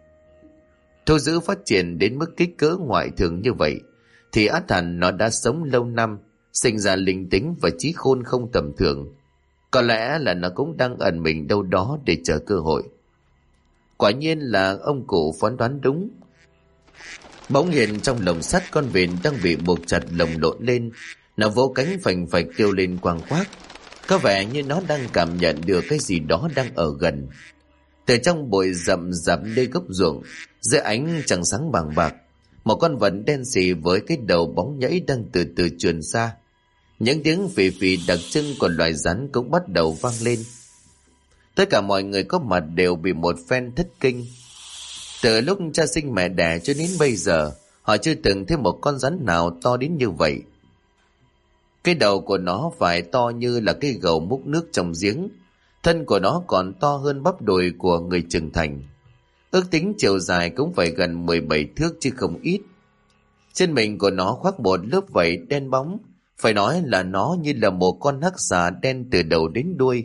Thú dữ phát triển đến mức kích cỡ ngoại thường như vậy thì ắt hẳn nó đã sống lâu năm, sinh ra linh tính và trí khôn không tầm thường. Có lẽ là nó cũng đang ẩn mình đâu đó để chờ cơ hội. Quả nhiên là ông cụ phán đoán đúng. Bỗng nhiên trong lồng sắt, con vịt đang bị buộc chặt lồng lộn lên. Nó vỗ cánh phành phạch kêu lên quang quác. Có vẻ như nó đang cảm nhận được cái gì đó đang ở gần. Từ trong bụi rậm rạp nơi gốc ruộng, dưới ánh trăng sáng vàng bạc, một con vật đen xì với cái đầu bóng nhẫy đang từ từ trườn xa. Những tiếng phì phì đặc trưng của loài rắn cũng bắt đầu vang lên. Tất cả mọi người có mặt đều bị một phen thất kinh. Từ lúc cha sinh mẹ đẻ cho đến bây giờ, họ chưa từng thấy một con rắn nào to đến như vậy. Cái đầu của nó phải to như là cái gầu múc nước trong giếng. Thân của nó còn to hơn bắp đùi của người trưởng thành. Ước tính chiều dài cũng phải gần 17 thước chứ không ít. Trên mình của nó khoác một lớp vảy đen bóng. Phải nói là nó như là một con hắc xà đen từ đầu đến đuôi.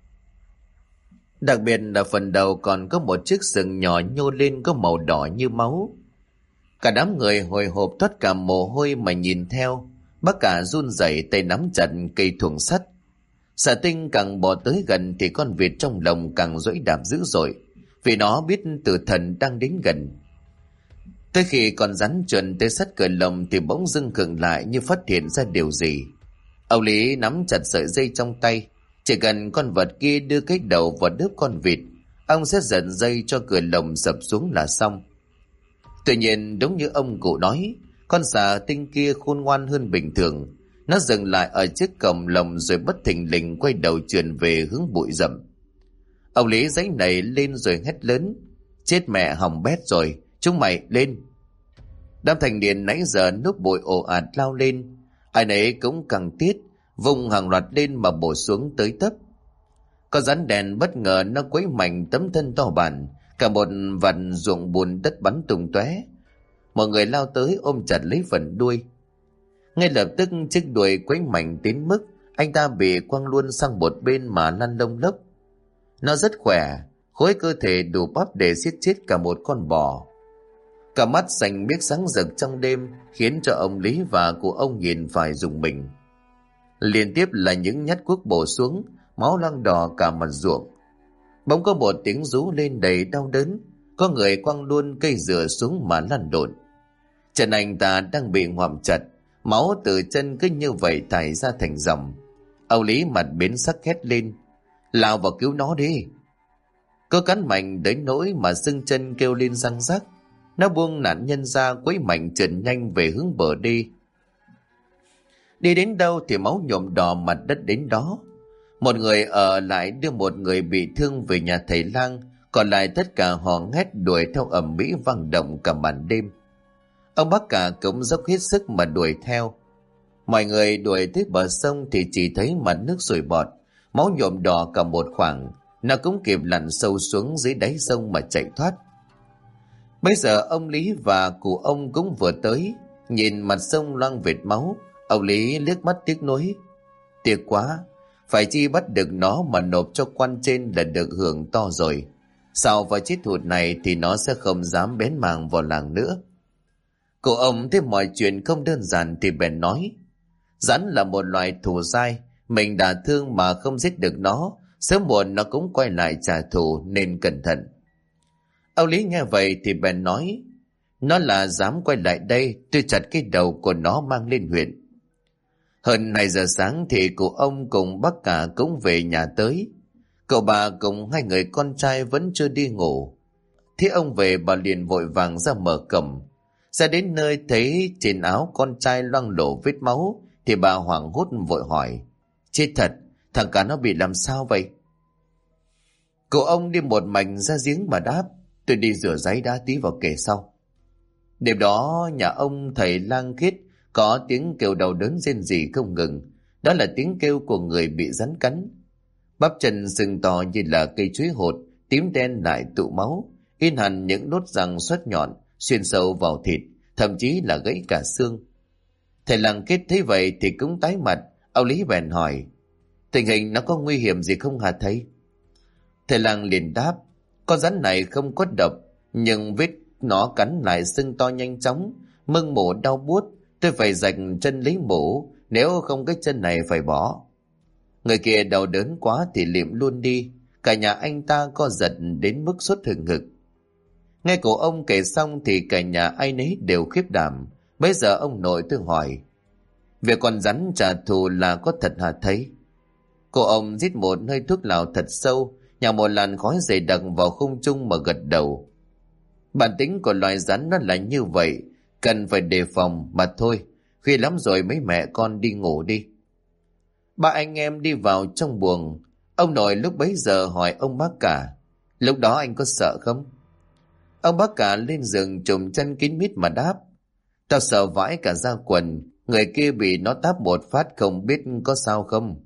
Đặc biệt là phần đầu còn có một chiếc sừng nhỏ nhô lên có màu đỏ như máu. Cả đám người hồi hộp toát cả mồ hôi mà nhìn theo. Bác cả run rẩy tay nắm chặt cây thuồng sắt. Xà Tinh càng bò tới gần thì con vịt trong lồng càng giãy đạp dữ dội, vì nó biết tử thần đang đến gần. Tới khi con rắn trườn tới sát cửa lồng thì bỗng dưng khựng lại như phát hiện ra điều gì. Ông Lý nắm chặt sợi dây trong tay. Chỉ cần con vật kia đưa cái đầu vào đớp con vịt, ông sẽ giật dây cho cửa lồng sập xuống là xong. Tuy nhiên đúng như ông cụ nói, con xà tinh kia khôn ngoan hơn bình thường. Nó dừng lại ở trước cổng lồng rồi bất thình lình quay đầu trườn về hướng bụi rậm. Ông Lý giãy nảy lên rồi hét lớn: chết mẹ hỏng bét rồi, chúng mày lên! Đám thanh niên nãy giờ núp bụi ồ ạt lao lên. Ai nấy cũng càng tiết, vùng hàng loạt lên mà bổ xuống tới tấp. Con rắn đèn bất ngờ nó quấy mạnh tấm thân to bản, cả một vạt ruộng bùn đất bắn tung tóe. Mọi người lao tới ôm chặt lấy phần đuôi. Ngay lập tức chiếc đuôi quấy mạnh đến mức anh ta bị quăng luôn sang một bên mà lăn lông lốc. Nó rất khỏe, khối cơ thể đủ bắp để giết chết cả một con bò. Cả mắt xanh biếc sáng rực trong đêm khiến cho ông Lý và cụ ông nhìn phải rùng mình. Liên tiếp là những nhát cuốc bổ xuống, máu loang đỏ cả mặt ruộng. Bỗng có một tiếng rú lên đầy đau đớn, có người quăng luôn cây dừa xuống mà lăn lộn. Chân anh ta đang bị ngoạm chặt, máu từ chân cứ như vậy thải ra thành dòng. Ông Lý mặt biến sắc hét lên: lao vào cứu nó đi! Có cắn mạnh đến nỗi mà xương chân kêu lên răng rắc. Nó buông nạn nhân ra quấy mạnh trườn nhanh về hướng bờ đi. Đi đến đâu thì máu nhuộm đỏ mặt đất đến đó. Một người ở lại đưa một người bị thương về nhà thầy lang, còn lại tất cả họ hét đuổi theo ầm ĩ vang động cả màn đêm. Ông bác cả cũng dốc hết sức mà đuổi theo. Mọi người đuổi tới bờ sông thì chỉ thấy mặt nước sủi bọt, máu nhuộm đỏ cả một khoảng. Nó cũng kịp lặn sâu xuống dưới đáy sông mà chạy thoát. Bây giờ ông Lý và cụ ông cũng vừa tới. Nhìn mặt sông loang vệt máu, ông Lý liếc mắt tiếc nuối: tiếc quá, phải chi bắt được nó mà nộp cho quan trên là được hưởng to rồi. Sau vào chết hụt này thì nó sẽ không dám bén mảng vào làng nữa. Cụ ông thấy mọi chuyện không đơn giản thì bèn nói: rắn là một loài thù dai, mình đã thương mà không giết được nó, sớm muộn nó cũng quay lại trả thù nên cẩn thận. Ông Lý nghe vậy thì bèn nói: nó là dám quay lại đây, tôi chặt cái đầu của nó mang lên huyện. Hơn 2 giờ sáng thì cụ ông cùng bác cả cũng về nhà tới. Cậu bà cùng 2 người con trai vẫn chưa đi ngủ. Thế ông về, bà liền vội vàng ra mở cổng. Ra đến nơi thấy trên áo con trai loang lổ vết máu thì bà hoảng hốt vội hỏi: chết thật, thằng cả nó bị làm sao vậy? Cụ ông đi một mạch ra giếng mà đáp: tôi đi rửa ráy đã, tí vào kể sau. Đêm đó nhà ông thầy lang khiết có tiếng kêu đau đớn rên rỉ không ngừng. Đó là tiếng kêu của người bị rắn cắn. Bắp chân sưng to như là cây chuối hột, tím đen lại tụ máu, in hẳn những nốt răng sắc nhọn xuyên sâu vào thịt, thậm chí là gãy cả xương. Thầy lang khiết thấy vậy thì cũng tái mặt. Ông Lý bèn hỏi: tình hình nó có nguy hiểm gì không hả thầy? Thầy lang liền đáp: con rắn này không có độc, nhưng vết nó cắn lại sưng to nhanh chóng, mưng mủ đau buốt. Tôi phải rạch chân lấy mủ, nếu không cái chân này phải bỏ. Người kia đau đớn quá thì liệm luôn đi. Cả nhà anh ta co giật đến mức sốt hừng hực. Nghe cổ ông kể xong thì cả nhà ai nấy đều khiếp đảm. Bây giờ ông nội tôi hỏi: việc con rắn trả thù là có thật hả thầy? Cô ông rít một hơi thuốc lào thật sâu, nhả một làn khói dày đặc vào không trung mà gật đầu. Bản tính của loài rắn nó là như vậy, cần phải đề phòng mà thôi. Khuya lắm rồi, mấy mẹ con đi ngủ đi. Ba anh em đi vào trong buồng. Ông nội lúc bấy giờ hỏi ông bác cả: lúc đó anh có sợ không? Ông bác cả lên giường trùm chân kín mít mà đáp: tao sợ vãi cả da quần. Người kia bị nó táp một phát không biết có sao không.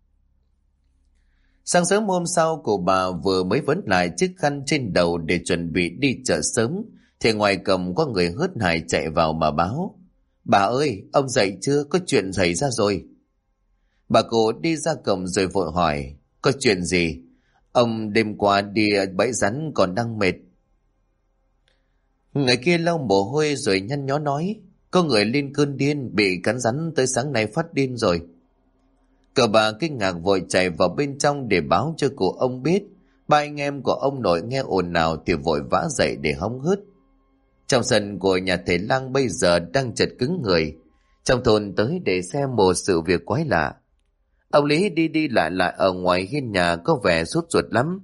Sáng sớm hôm sau, cô bà vừa mới vấn lại chiếc khăn trên đầu để chuẩn bị đi chợ sớm thì ngoài cổng có người hớt hải chạy vào mà báo: bà ơi, ông dậy chưa? Có chuyện xảy ra rồi. Bà cô đi ra cổng rồi vội hỏi: có chuyện gì? Ông đêm qua đi bẫy rắn còn đang mệt. Người kia lau mồ hôi rồi nhăn nhó nói: có người lên cơn điên, bị cắn rắn tới sáng nay phát điên rồi. Cậu bà kinh ngạc vội chạy vào bên trong để báo cho cụ ông biết. Ba anh em của ông nội nghe ồn ào thì vội vã dậy để hóng hớt. Trong sân của nhà thầy lang bây giờ đang chật cứng người. Trong thôn tới để xem một sự việc quái lạ. Ông Lý đi đi lại lại ở ngoài hiên nhà có vẻ sốt ruột lắm.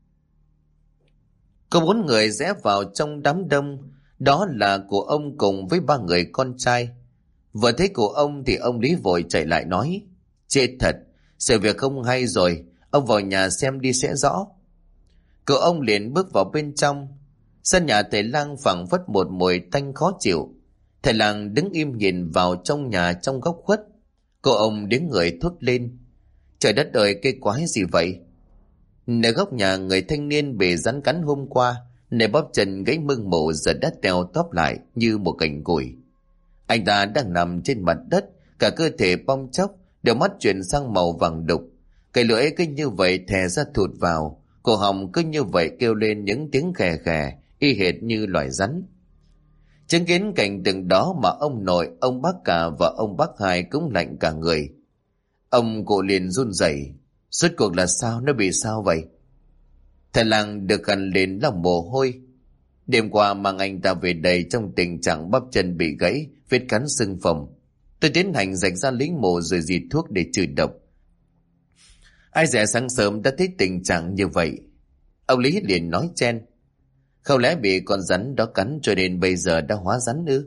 Có 4 người rẽ vào trong đám đông. Đó là cụ ông cùng với 3 người con trai. Vừa thấy cụ ông thì ông Lý vội chạy lại nói: chết thật, sự việc không hay rồi, ông vào nhà xem đi sẽ rõ. Cụ ông liền bước vào bên trong. Sân nhà thầy lang phảng phất một mùi tanh khó chịu. Thầy lang đứng im nhìn vào trong nhà trong góc khuất. Cụ ông đứng người thốt lên: trời đất ơi, cái quái gì vậy? Nơi góc nhà, người thanh niên bị rắn cắn hôm qua, nơi bắp chân gãy mưng mủ giờ đã teo tóp lại như một cành củi. Anh ta đang nằm trên mặt đất, cả cơ thể bong chóc, đôi mắt chuyển sang màu vàng đục. Cái lưỡi cứ như vậy thè ra thụt vào, cổ họng cứ như vậy kêu lên những tiếng khè khè, y hệt như loài rắn. Chứng kiến cảnh tượng đó mà ông nội, ông bác cả và ông bác hai cũng lạnh cả người. Ông cụ liền run rẩy: rốt cuộc là sao, nó bị sao vậy? Thầy lang được gần lên lòng mồ hôi. Đêm qua mang anh ta về đây trong tình trạng bắp chân bị gãy, vết cắn sưng phồng. Tôi tiến hành rạch ra lính mổ rồi dì thuốc để trừ độc. Ai dè sáng sớm đã thấy tình trạng như vậy. Ông Lý liền nói chen: không lẽ bị con rắn đó cắn cho nên bây giờ đã hóa rắn ư?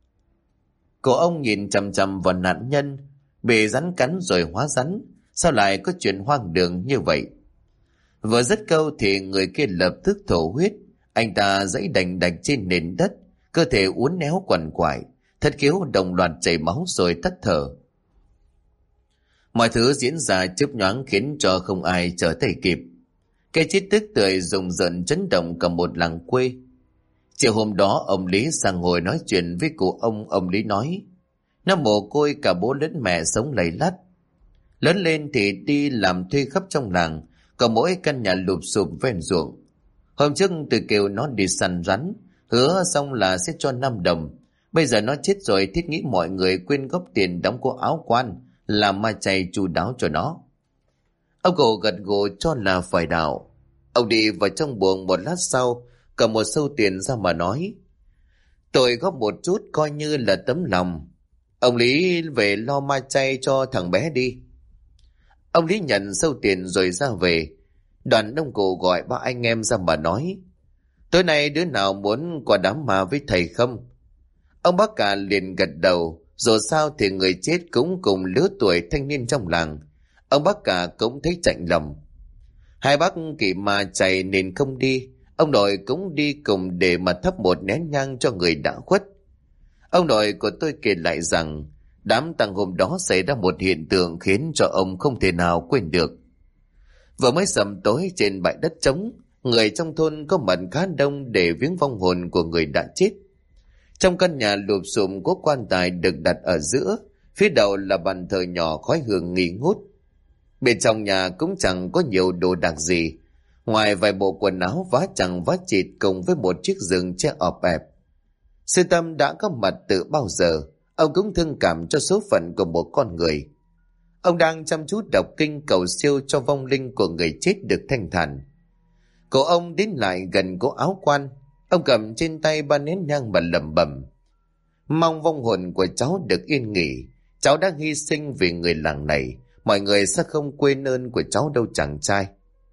Cô ông nhìn chằm chằm vào nạn nhân. Bị rắn cắn rồi hóa rắn, sao lại có chuyện hoang đường như vậy? Vừa dứt câu thì người kia lập tức thổ huyết. Anh ta giãy đành đạch trên nền đất, cơ thể uốn éo quằn quại, thất khiếu đồng loạt chảy máu rồi tắt thở. Mọi thứ diễn ra chớp nhoáng khiến cho không ai trở tay kịp. Cái chết tức tưởi rùng rợn chấn động cả một làng quê. Chiều hôm đó ông Lý sang ngồi nói chuyện với cụ ông Lý nói: nó mồ côi cả bố lẫn mẹ sống lầy lắt. Lớn lên thì đi làm thuê khắp trong làng, có mỗi căn nhà lụp xụp ven ruộng. Hôm trước tôi kêu nó đi săn rắn, hứa xong là sẽ cho 5 đồng. Bây giờ nó chết rồi, thiết nghĩ mọi người quyên góp tiền đóng cô áo quan, làm ma chay chu đáo cho nó. Ông cụ gật gù cho là phải đạo. Ông đi vào trong buồng một lát sau, cầm một xâu tiền ra mà nói: tôi góp một chút coi như là tấm lòng. Ông Lý về lo ma chay cho thằng bé đi. Ông Lý nhận sâu tiền rồi ra về. Đoàn ông cụ gọi ba anh em ra mà nói: tối nay đứa nào muốn qua đám ma với thầy không? Ông bác cả liền gật đầu, dù sao thì người chết cũng cùng lứa tuổi thanh niên trong làng. Ông bác cả cũng thấy chạnh lòng. Hai bác kỵ ma chay nên không đi. Ông nội cũng đi cùng để mà thắp một nén nhang cho người đã khuất. Ông nội của tôi kể lại rằng đám tang hôm đó xảy ra một hiện tượng khiến cho ông không thể nào quên được. Vừa mới sầm tối trên bãi đất trống, người trong thôn có mặt khá đông để viếng vong hồn của người đã chết. Trong căn nhà lụp xụm có quan tài được đặt ở giữa, phía đầu là bàn thờ nhỏ khói hương nghi ngút. Bên trong nhà cũng chẳng có nhiều đồ đạc gì, ngoài vài bộ quần áo vá chằng vá chịt cùng với một chiếc giường che ọp ẹp. Sư Tâm đã có mặt từ bao giờ, ông cũng thương cảm cho số phận của một con người. Ông đang chăm chút đọc kinh cầu siêu cho vong linh của người chết được thanh thản. Cậu ông đến lại gần cỗ áo quan, ông cầm trên tay ba nén nhang mà lẩm bẩm: mong vong hồn của cháu được yên nghỉ. Cháu đã hy sinh vì người làng này, mọi người sẽ không quên ơn của cháu đâu chàng trai.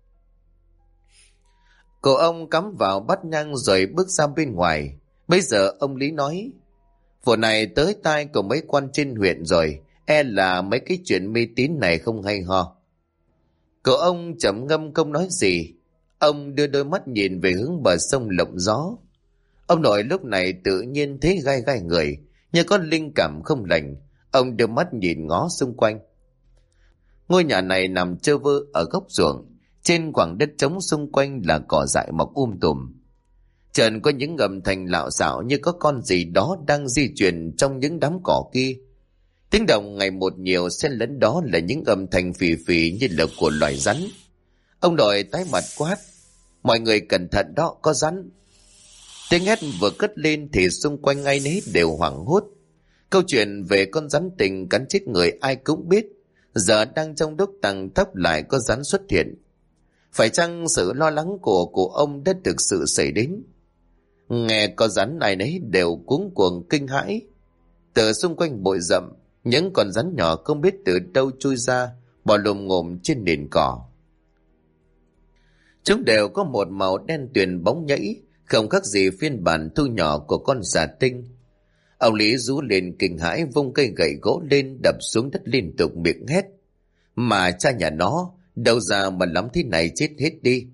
Cậu ông cắm vào bát nhang rồi bước ra bên ngoài. Bây giờ ông Lý nói: vụ này tới tai của mấy quan trên huyện rồi, e là mấy cái chuyện mê tín này không hay ho. Cậu ông trầm ngâm không nói gì. Ông đưa đôi mắt nhìn về hướng bờ sông lộng gió. Ông nội lúc này tự nhiên thấy gai gai người, như có linh cảm không lành. Ông đưa mắt nhìn ngó xung quanh. Ngôi nhà này nằm trơ vơ ở góc ruộng, trên khoảng đất trống xung quanh là cỏ dại mọc tùm. Chợt có những âm thanh lạo xạo như có con gì đó đang di chuyển trong những đám cỏ kia. Tiếng động ngày một nhiều, xen lẫn đó là những âm thanh phì phì như là của loài rắn. Ông nội tái mặt quát: mọi người cẩn thận đó, có rắn. Tiếng hét vừa cất lên thì xung quanh ai nấy đều hoảng hốt. Câu chuyện về con rắn tình cắn chết người ai cũng biết, giờ đang trong lúc tăng tốc lại có rắn xuất hiện. Phải chăng sự lo lắng của cụ ông đã thực sự xảy đến? Nghe có rắn ai nấy đều cuống cuồng kinh hãi. Từ xung quanh bụi rậm, những con rắn nhỏ không biết từ đâu chui ra, bò lồm ngồm trên nền cỏ. Chúng đều có một màu đen tuyền bóng nhẫy, không khác gì phiên bản thu nhỏ của con xà tinh. Ông Lý rú lên kinh hãi, vung cây gậy gỗ lên đập xuống đất liên tục miệng hét: mà cha nhà nó, đâu ra mà lắm thế này, chết hết đi.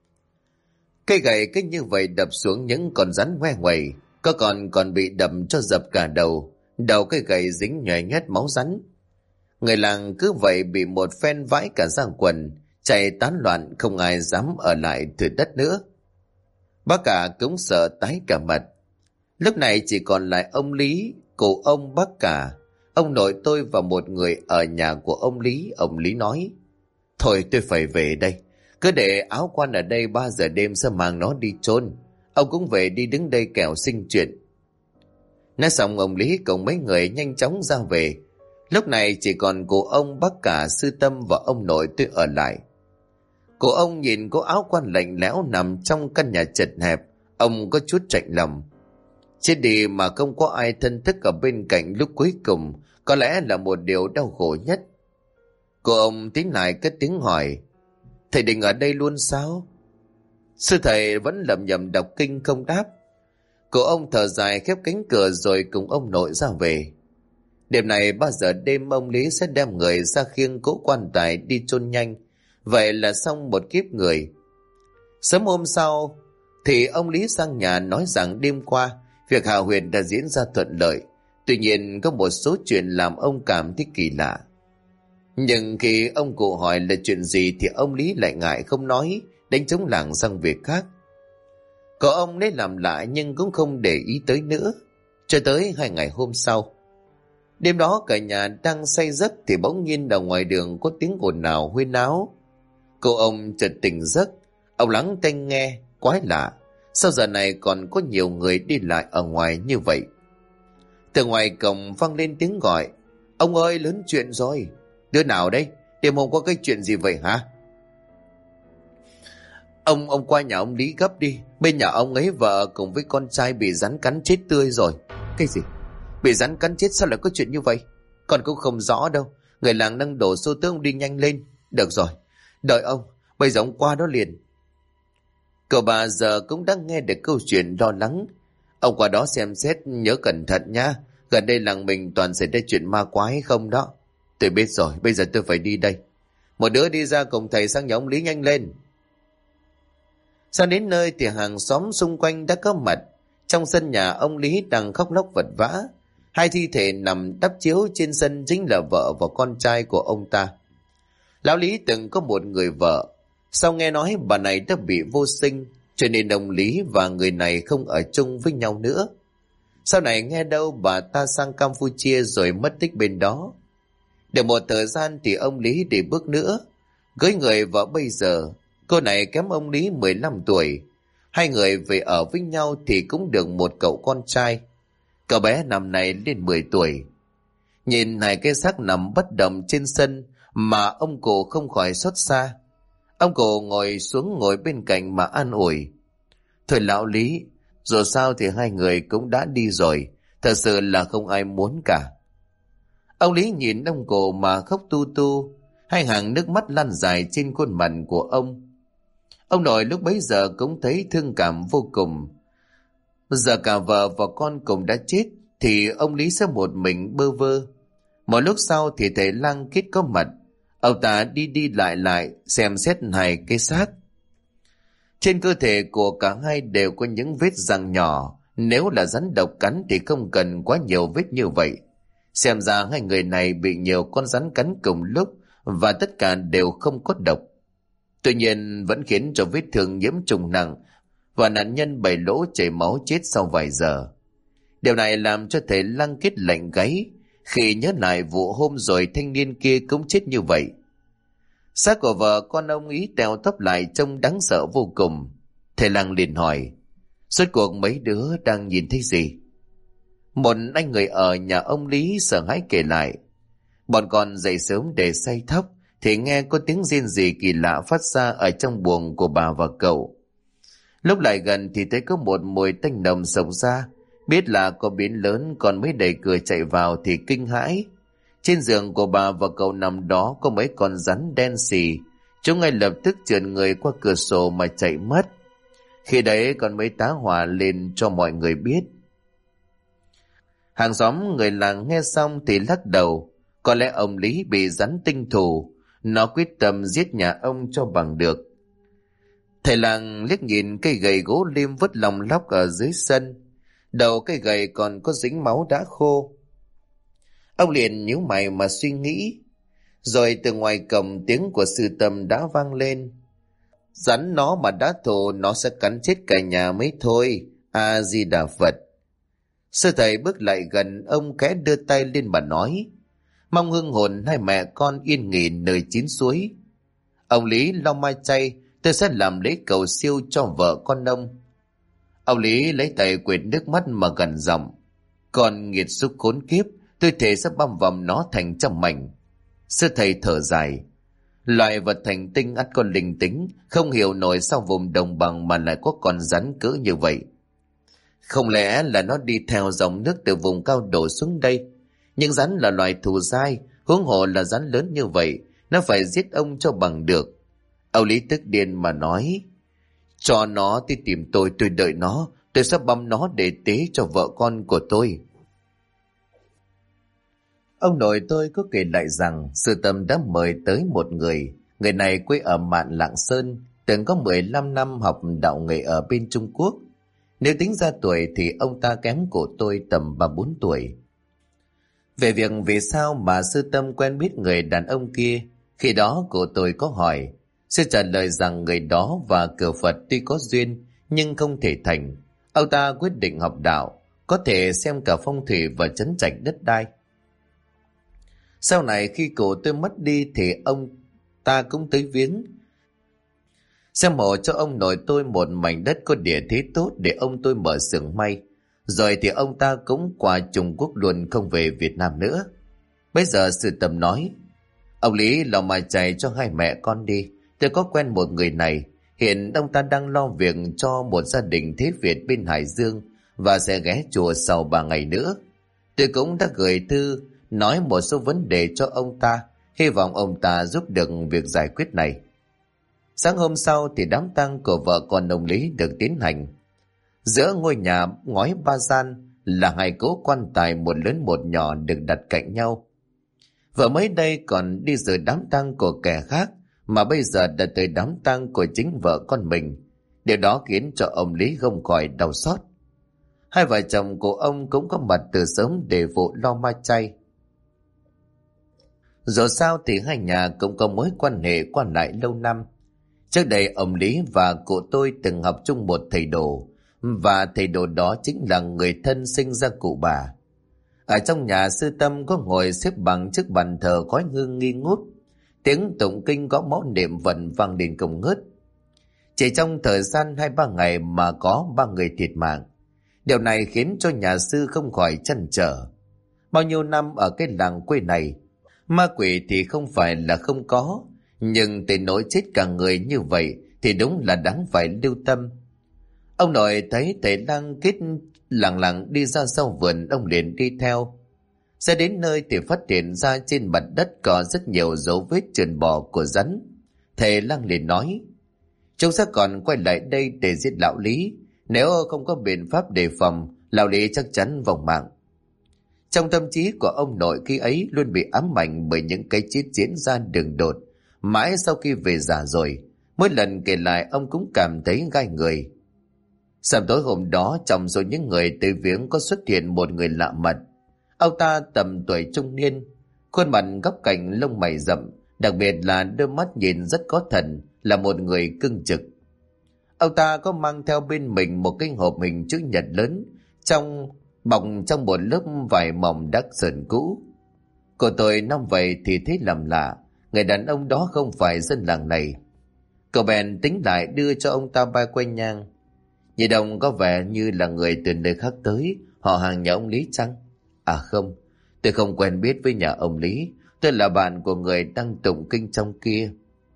Cây gậy cứ như vậy đập xuống những con rắn ngoe nguẩy, có còn bị đập cho dập cả đầu. Đầu cây gậy dính nhòe nhét máu rắn. Người làng cứ vậy bị một phen vãi cả giang quần, chạy tán loạn, không ai dám ở lại thử đất nữa. Bác cả cũng sợ tái cả mặt. Lúc này chỉ còn lại ông Lý, cụ ông, bác cả, ông nội tôi và một người ở nhà của ông Lý. Ông Lý nói: thôi tôi phải về đây, cứ để áo quan ở đây 3 giờ đêm sẽ mang nó đi chôn. Ông cũng về đi, đứng đây kẻo sinh chuyện. Nói xong ông Lý cùng mấy người nhanh chóng ra về. Lúc này chỉ còn cụ ông, bác cả, sư Tâm và ông nội tôi ở lại. Cụ ông nhìn cô áo quan lạnh lẽo nằm trong căn nhà chật hẹp, ông có chút chạnh lòng. Chết đi mà không có ai thân thức ở bên cạnh lúc cuối cùng, có lẽ là một điều đau khổ nhất. Cô ông tiến lại cất tiếng hỏi: thầy định ở đây luôn sao? Sư thầy vẫn lẩm nhẩm đọc kinh không đáp. Cô ông thở dài khép cánh cửa rồi cùng ông nội ra về. Đêm này 3 giờ đêm ông Lý sẽ đem người ra khiêng cỗ quan tài đi chôn nhanh. Vậy là xong một kiếp người. Sớm hôm sau thì ông Lý sang nhà nói rằng đêm qua việc hào huyền đã diễn ra thuận lợi. Tuy nhiên có một số chuyện làm ông cảm thấy kỳ lạ. Nhưng khi ông cụ hỏi là chuyện gì thì ông Lý lại ngại không nói, đánh trống lảng sang việc khác. Cậu ông lấy làm lạ nhưng cũng không để ý tới nữa. Cho tới 2 ngày hôm sau, đêm đó cả nhà đang say giấc thì bỗng nhiên ở ngoài đường có tiếng ồn ào huyên náo. Cậu ông chợt tỉnh giấc, ông lắng tai nghe, quái lạ, sao giờ này còn có nhiều người đi lại ở ngoài như vậy? Từ ngoài cổng vang lên tiếng gọi: ông ơi, lớn chuyện rồi. Đứa nào đấy? Đêm hôm có cái chuyện gì vậy hả? Ông qua nhà ông Lý gấp đi, bên nhà ông ấy vợ cùng với con trai bị rắn cắn chết tươi rồi. Cái gì? Bị rắn cắn chết sao lại có chuyện như vậy? Con cũng không rõ đâu. Người làng đang đổ xô tới ông đi nhanh lên. Được rồi, đợi ông, bây giờ ông qua đó liền. Cậu bà giờ cũng đã nghe được câu chuyện lo lắng. Ông qua đó xem xét nhớ cẩn thận nha. Gần đây làng mình toàn xảy ra chuyện ma quái không đó. Tôi biết rồi, bây giờ tôi phải đi đây. Một đứa đi ra cùng thầy sang nhà ông Lý nhanh lên. Sang đến nơi thì hàng xóm xung quanh đã có mặt. Trong sân nhà ông Lý đang khóc lóc vật vã. Hai thi thể nằm đắp chiếu trên sân chính là vợ và con trai của ông ta. Lão Lý từng có một người vợ. Sau nghe nói bà này đã bị vô sinh, cho nên ông Lý và người này không ở chung với nhau nữa. Sau này nghe đâu bà ta sang Campuchia rồi mất tích bên đó. Được một thời gian thì ông Lý đi bước nữa. Cưới người vợ bây giờ, cô này kém ông Lý 15 tuổi. Hai người về ở với nhau thì cũng được một cậu con trai. Cậu bé năm nay lên 10 tuổi. Nhìn hai cái xác nằm bất động trên sân mà ông cụ không khỏi xót xa. Ông cụ ngồi xuống ngồi bên cạnh mà an ủi. Thôi lão Lý, dù sao thì hai người cũng đã đi rồi, thật sự là không ai muốn cả. Ông Lý nhìn ông cụ mà khóc tu tu, hai hàng nước mắt lăn dài trên khuôn mặt của ông. Ông nội lúc bấy giờ cũng thấy thương cảm vô cùng. Giờ cả vợ và con cùng đã chết thì ông Lý sẽ một mình bơ vơ. Một lúc sau thì thầy Lang Kết có mặt. Ông ta đi đi lại lại xem xét hai cái xác. Trên cơ thể của cả hai đều có những vết răng nhỏ. Nếu là rắn độc cắn thì không cần quá nhiều vết như vậy. Xem ra hai người này bị nhiều con rắn cắn cùng lúc và tất cả đều không có độc. Tuy nhiên vẫn khiến cho vết thương nhiễm trùng nặng và nạn nhân bảy lỗ chảy máu chết sau vài giờ. Điều này làm cho thầy Lang Kết lạnh gáy khi nhớ lại vụ hôm rồi thanh niên kia cũng chết như vậy. Xác của vợ con ông Ý teo tóp lại trông đáng sợ vô cùng. Thầy Lang liền hỏi, rốt cuộc mấy đứa đang nhìn thấy gì? Một anh người ở nhà ông Lý sợ hãi kể lại, bọn con dậy sớm để xay thóc thì nghe có tiếng rên rỉ kỳ lạ phát ra ở trong buồng của bà và cậu. Lúc lại gần thì thấy có một mùi tanh nồng xộc ra. Biết là có biến lớn, còn mới đẩy cửa chạy vào thì kinh hãi. Trên giường của bà và cậu nằm đó có mấy con rắn đen xì. Chúng ngay lập tức trườn người qua cửa sổ mà chạy mất. Khi đấy còn mới tá hỏa lên cho mọi người biết. Hàng xóm người làng nghe xong thì lắc đầu. Có lẽ ông Lý bị rắn tinh thủ. Nó quyết tâm giết nhà ông cho bằng được. Thầy làng liếc nhìn cây gậy gỗ lim vứt lòng lóc ở dưới sân. Đầu cây gậy còn có dính máu đã khô. Ông liền nhíu mày mà suy nghĩ. Rồi từ ngoài cổng tiếng của sư tâm đã vang lên. Rắn nó mà đã thù nó sẽ cắn chết cả nhà mấy thôi. A Di Đà Phật. Sư thầy bước lại gần ông khẽ đưa tay lên mà nói, mong hương hồn hai mẹ con yên nghỉ nơi chín suối. Ông Lý lau mai chay, tôi sẽ làm lễ cầu siêu cho vợ con ông. Ông Lý lấy tay quệt nước mắt mà gằn giọng, còn nghiệt xúc khốn kiếp, tôi thề sẽ băm vằm nó thành trăm mảnh. Sư thầy thở dài, loại vật thành tinh ắt con linh tính, không hiểu nổi sao vùng đồng bằng mà lại có con rắn cỡ như vậy. Không lẽ là nó đi theo dòng nước từ vùng cao đổ xuống đây? Nhưng rắn là loài thù dai, huống hồ là rắn lớn như vậy, nó phải giết ông cho bằng được. Ông Lý tức điên mà nói, cho nó đi tìm tôi đợi nó, tôi sẽ băm nó để tế cho vợ con của tôi. Ông nội tôi có kể lại rằng sư tâm đã mời tới một người này quê ở Mạn Lạng Sơn, từng có 15 năm học đạo nghệ ở bên Trung Quốc. Nếu tính ra tuổi thì ông ta kém của tôi tầm 3-4 tuổi. Về việc vì sao mà sư tâm quen biết người đàn ông kia, khi đó của tôi có hỏi, sư trả lời rằng người đó và cửa Phật tuy có duyên nhưng không thể thành. Ông ta quyết định học đạo, có thể xem cả phong thủy và trấn trạch đất đai. Sau này khi cụ tôi mất đi thì ông ta cũng tới viếng, xem mộ cho ông nội tôi một mảnh đất có địa thế tốt để ông tôi mở xưởng may. Rồi thì ông ta cũng qua Trung Quốc luôn, không về Việt Nam nữa. Bây giờ sư tâm nói, ông Lý lau mà chạy cho hai mẹ con đi, tôi có quen một người này. Hiện ông ta đang lo việc cho một gia đình thế Việt bên Hải Dương và sẽ ghé chùa sau 3 ngày nữa. Tôi cũng đã gửi thư nói một số vấn đề cho ông ta, hy vọng ông ta giúp được việc giải quyết này. Sáng hôm sau thì đám tang của vợ con ông Lý được tiến hành. Giữa ngôi nhà ngói ba gian là hai cỗ quan tài, một lớn một nhỏ, được đặt cạnh nhau. Vợ mới đây còn đi dự đám tang của kẻ khác, mà bây giờ đã tới đám tang của chính vợ con mình. Điều đó khiến cho ông Lý không khỏi đau xót. Hai vợ chồng của ông cũng có mặt từ sớm để vụ lo ma chay. Dù sao thì hai nhà cũng có mối quan hệ quan lại lâu năm. Trước đây ông Lý và cụ tôi từng học chung một thầy đồ, và thầy đồ đó chính là người thân sinh ra cụ bà. Ở trong nhà sư tâm có ngồi xếp bằng trước bàn thờ khói hương nghi ngút, tiếng tụng kinh gõ mõ niệm vận vang đến không ngớt. Chỉ trong thời gian 2-3 ngày mà có 3 người thiệt mạng. Điều này khiến cho nhà sư không khỏi trăn trở. Bao nhiêu năm ở cái làng quê này, ma quỷ thì không phải là không có, nhưng tới nỗi chết cả người như vậy thì đúng là đáng phải lưu tâm. Ông nội thấy thầy lang kết lặng lặng đi ra sau vườn, ông liền đi theo. Ra đến nơi thì phát hiện ra trên mặt đất có rất nhiều dấu vết trườn bò của rắn. Thầy lang liền nói: "Chúng sẽ còn quay lại đây để giết lão Lý. Nếu không có biện pháp đề phòng, lão Lý chắc chắn vong mạng." Trong tâm trí của ông nội khi ấy luôn bị ám ảnh bởi những cái chết diễn ra đường đột. Mãi sau khi về già rồi, mỗi lần kể lại ông cũng cảm thấy gai người. Sáng tối hôm đó, trong số những người tới viếng có xuất hiện một người lạ mặt. Ông ta tầm tuổi trung niên, khuôn mặt góc cạnh, lông mày rậm, đặc biệt là đôi mắt nhìn rất có thần, là một người cương trực. Ông ta có mang theo bên mình một cái hộp hình chữ nhật lớn, bọc trong một lớp vải mỏng đắt sờn cũ. Cô tôi năm vậy thì thấy lầm lạ, người đàn ông đó không phải dân làng này. Cậu bèn tính lại đưa cho ông ta 3 que nhang. Nhị đồng có vẻ như là người từ nơi khác tới, họ hàng nhà ông Lý chăng? À không, tôi không quen biết với nhà ông Lý, tôi là bạn của người đang tụng kinh trong kia.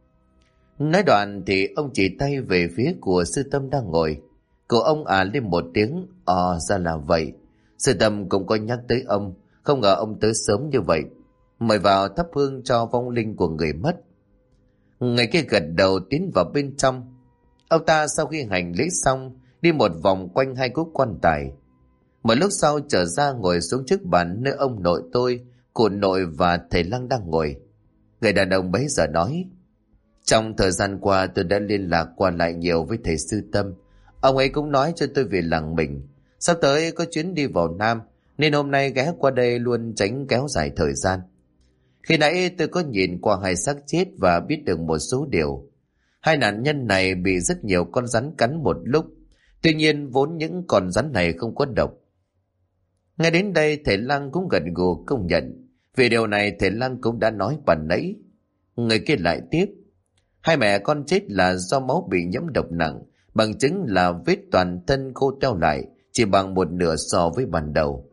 Nói đoạn thì ông chỉ tay về phía của sư tâm đang ngồi. Cậu ông lên một tiếng: "Ra là vậy. Sư tâm cũng có nhắc tới ông, không ngờ ông tới sớm như vậy. Mời vào thắp hương cho vong linh của người mất." Người kia gật đầu tiến vào bên trong. Ông ta sau khi hành lễ xong, đi một vòng quanh hai cỗ quan tài. Một lúc sau trở ra ngồi xuống trước bàn nơi ông nội tôi, cụ nội và thầy Lăng đang ngồi. Người đàn ông bấy giờ nói: "Trong thời gian qua tôi đã liên lạc qua lại nhiều với thầy Sư Tâm. Ông ấy cũng nói cho tôi về làng mình. Sắp tới có chuyến đi vào Nam, nên hôm nay ghé qua đây luôn tránh kéo dài thời gian. Khi nãy tôi có nhìn qua hai xác chết và biết được một số điều. Hai nạn nhân này bị rất nhiều con rắn cắn một lúc. Tuy nhiên vốn những con rắn này không có độc." Ngay đến đây thầy Lăng cũng gật gù công nhận. Về điều này thầy Lăng cũng đã nói bàn nãy. Người kia lại tiếp: "Hai mẹ con chết là do máu bị nhiễm độc nặng, bằng chứng là vết toàn thân khô teo lại chỉ bằng một nửa so với ban đầu."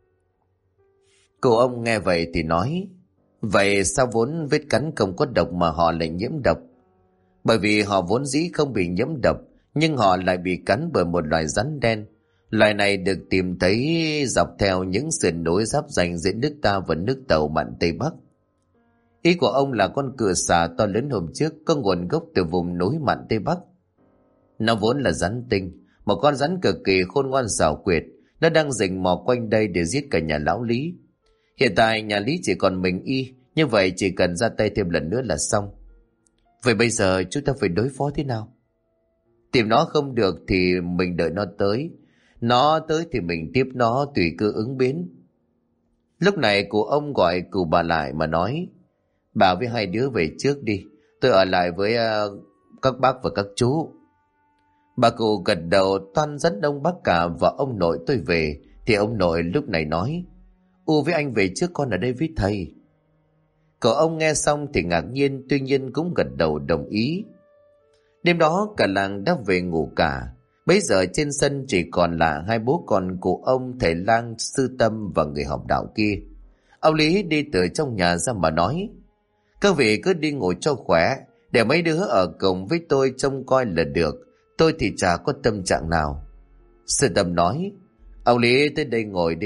Cô ông nghe vậy thì nói: "Vậy sao vốn vết cắn không có độc mà họ lại nhiễm độc?" Bởi vì họ vốn dĩ không bị nhiễm độc, nhưng họ lại bị cắn bởi một loài rắn đen. Loài này được tìm thấy dọc theo những sườn núi giáp ranh giữa nước ta và nước Tàu mạn Tây Bắc. Ý của ông là con cựa xà to lớn hôm trước có nguồn gốc từ vùng núi mạn Tây Bắc. Nó vốn là rắn tinh, một con rắn cực kỳ khôn ngoan xảo quyệt. Nó đang rình mò quanh đây để giết cả nhà lão Lý. Hiện tại nhà Lý chỉ còn mình y, như vậy chỉ cần ra tay thêm lần nữa là xong. Vậy bây giờ chúng ta phải đối phó thế nào? Tìm nó không được thì mình đợi nó tới. Nó tới thì mình tiếp nó, tùy cơ ứng biến. Lúc này cụ ông gọi cụ bà lại mà nói: "Bà với hai đứa về trước đi, tôi ở lại với các bác và các chú." Bà cụ gật đầu toan dẫn ông bác cả và ông nội tôi về, thì ông nội lúc này nói: Với anh về trước, con ở đây với thầy." Cậu ông nghe xong thì ngạc nhiên, tuy nhiên cũng gật đầu đồng ý. Đêm đó cả làng đã về ngủ cả. Bấy giờ trên sân chỉ còn là hai bố con cụ ông, thầy Lang, Sư Tâm và người học đạo kia. Ông Lý đi từ trong nhà ra mà nói: "Các vị cứ đi ngủ cho khỏe, để mấy đứa ở cùng với tôi trông coi là được. Tôi thì chả có tâm trạng nào." Sư Tâm nói: "Ông Lý tới đây ngồi đi,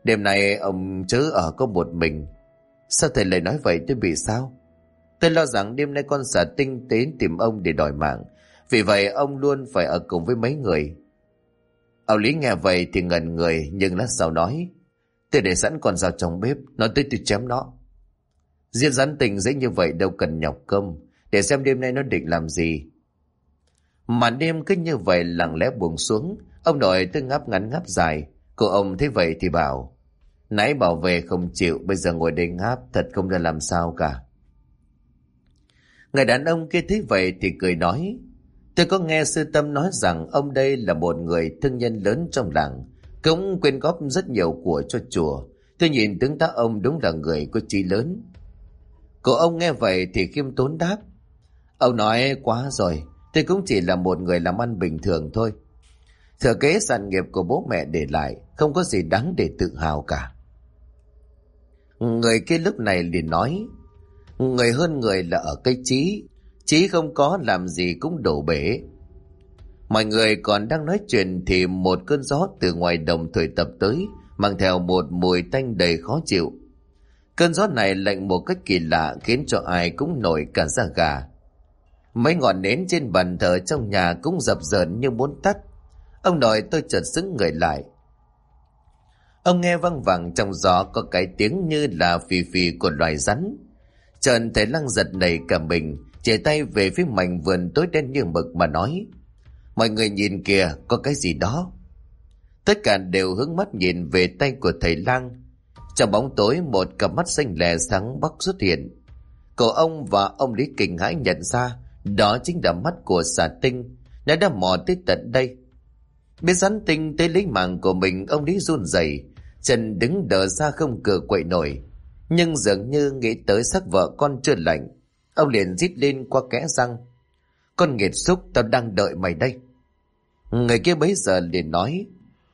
Đêm nay ông chớ ở có một mình. Sao thầy lại nói vậy, tôi bị sao? Tôi lo rằng đêm nay con xà tinh đến tìm ông để đòi mạng. Vì vậy ông luôn phải ở cùng với mấy người. Ông Lý nghe vậy thì ngẩn người, nhưng lát sau nói: Tôi để sẵn con dao trong bếp, nói tới tôi chém nó. Giết rắn tình dễ như vậy đâu cần nhọc công. Để xem đêm nay nó định làm gì. Màn đêm cứ như vậy lặng lẽ buông xuống. Ông nội tôi ngáp ngắn ngáp dài. Cô ông thấy vậy thì bảo: Nãy bảo về không chịu, bây giờ ngồi đây ngáp, thật không ra làm sao cả. Người đàn ông kia thấy vậy thì cười nói: Tôi có nghe sư Tâm nói rằng ông đây là một người thương nhân lớn trong làng, cũng quyên góp rất nhiều của cho chùa. Tôi nhìn tướng tá ông đúng là người có chí lớn. Cô ông nghe vậy thì khiêm tốn đáp: Ông nói quá rồi, tôi cũng chỉ là một người làm ăn bình thường thôi. Thừa kế sản nghiệp của bố mẹ để lại, không có gì đáng để tự hào cả. Người kia lúc này liền nói: Người hơn người là ở cái chí. Chí không có làm gì cũng đổ bể. Mọi người còn đang nói chuyện thì một cơn gió từ ngoài đồng thổi tập tới, mang theo một mùi tanh đầy khó chịu. Cơn gió này lạnh một cách kỳ lạ, khiến cho ai cũng nổi cả da gà. Mấy ngọn nến trên bàn thờ trong nhà cũng dập dờn như muốn tắt. Ông nội tôi chợt sững người lại. Ông nghe văng vẳng trong gió có cái tiếng như là phì phì của loài rắn. Trần thấy Lăng giật nảy cả mình, chỉ tay về phía mảnh vườn tối đen như mực mà nói: Mọi người nhìn kìa, có cái gì đó. Tất cả đều hướng mắt nhìn về tay của thầy Lang. Trong bóng tối, một cặp mắt xanh lè sáng bóc xuất hiện. Cậu ông và ông Lý kinh hãi nhận ra đó chính là mắt của xà tinh. Nó đã mò tới tận đây. Biết rắn tinh tới lấy mạng của mình, ông Lý run rẩy, chân đứng đờ ra không cựa quậy nổi. Nhưng dường như nghĩ tới xác vợ con chưa lành, ông liền rít lên qua kẽ răng: Con nghiệt xúc, tao đang đợi mày đây. Người kia bấy giờ liền nói: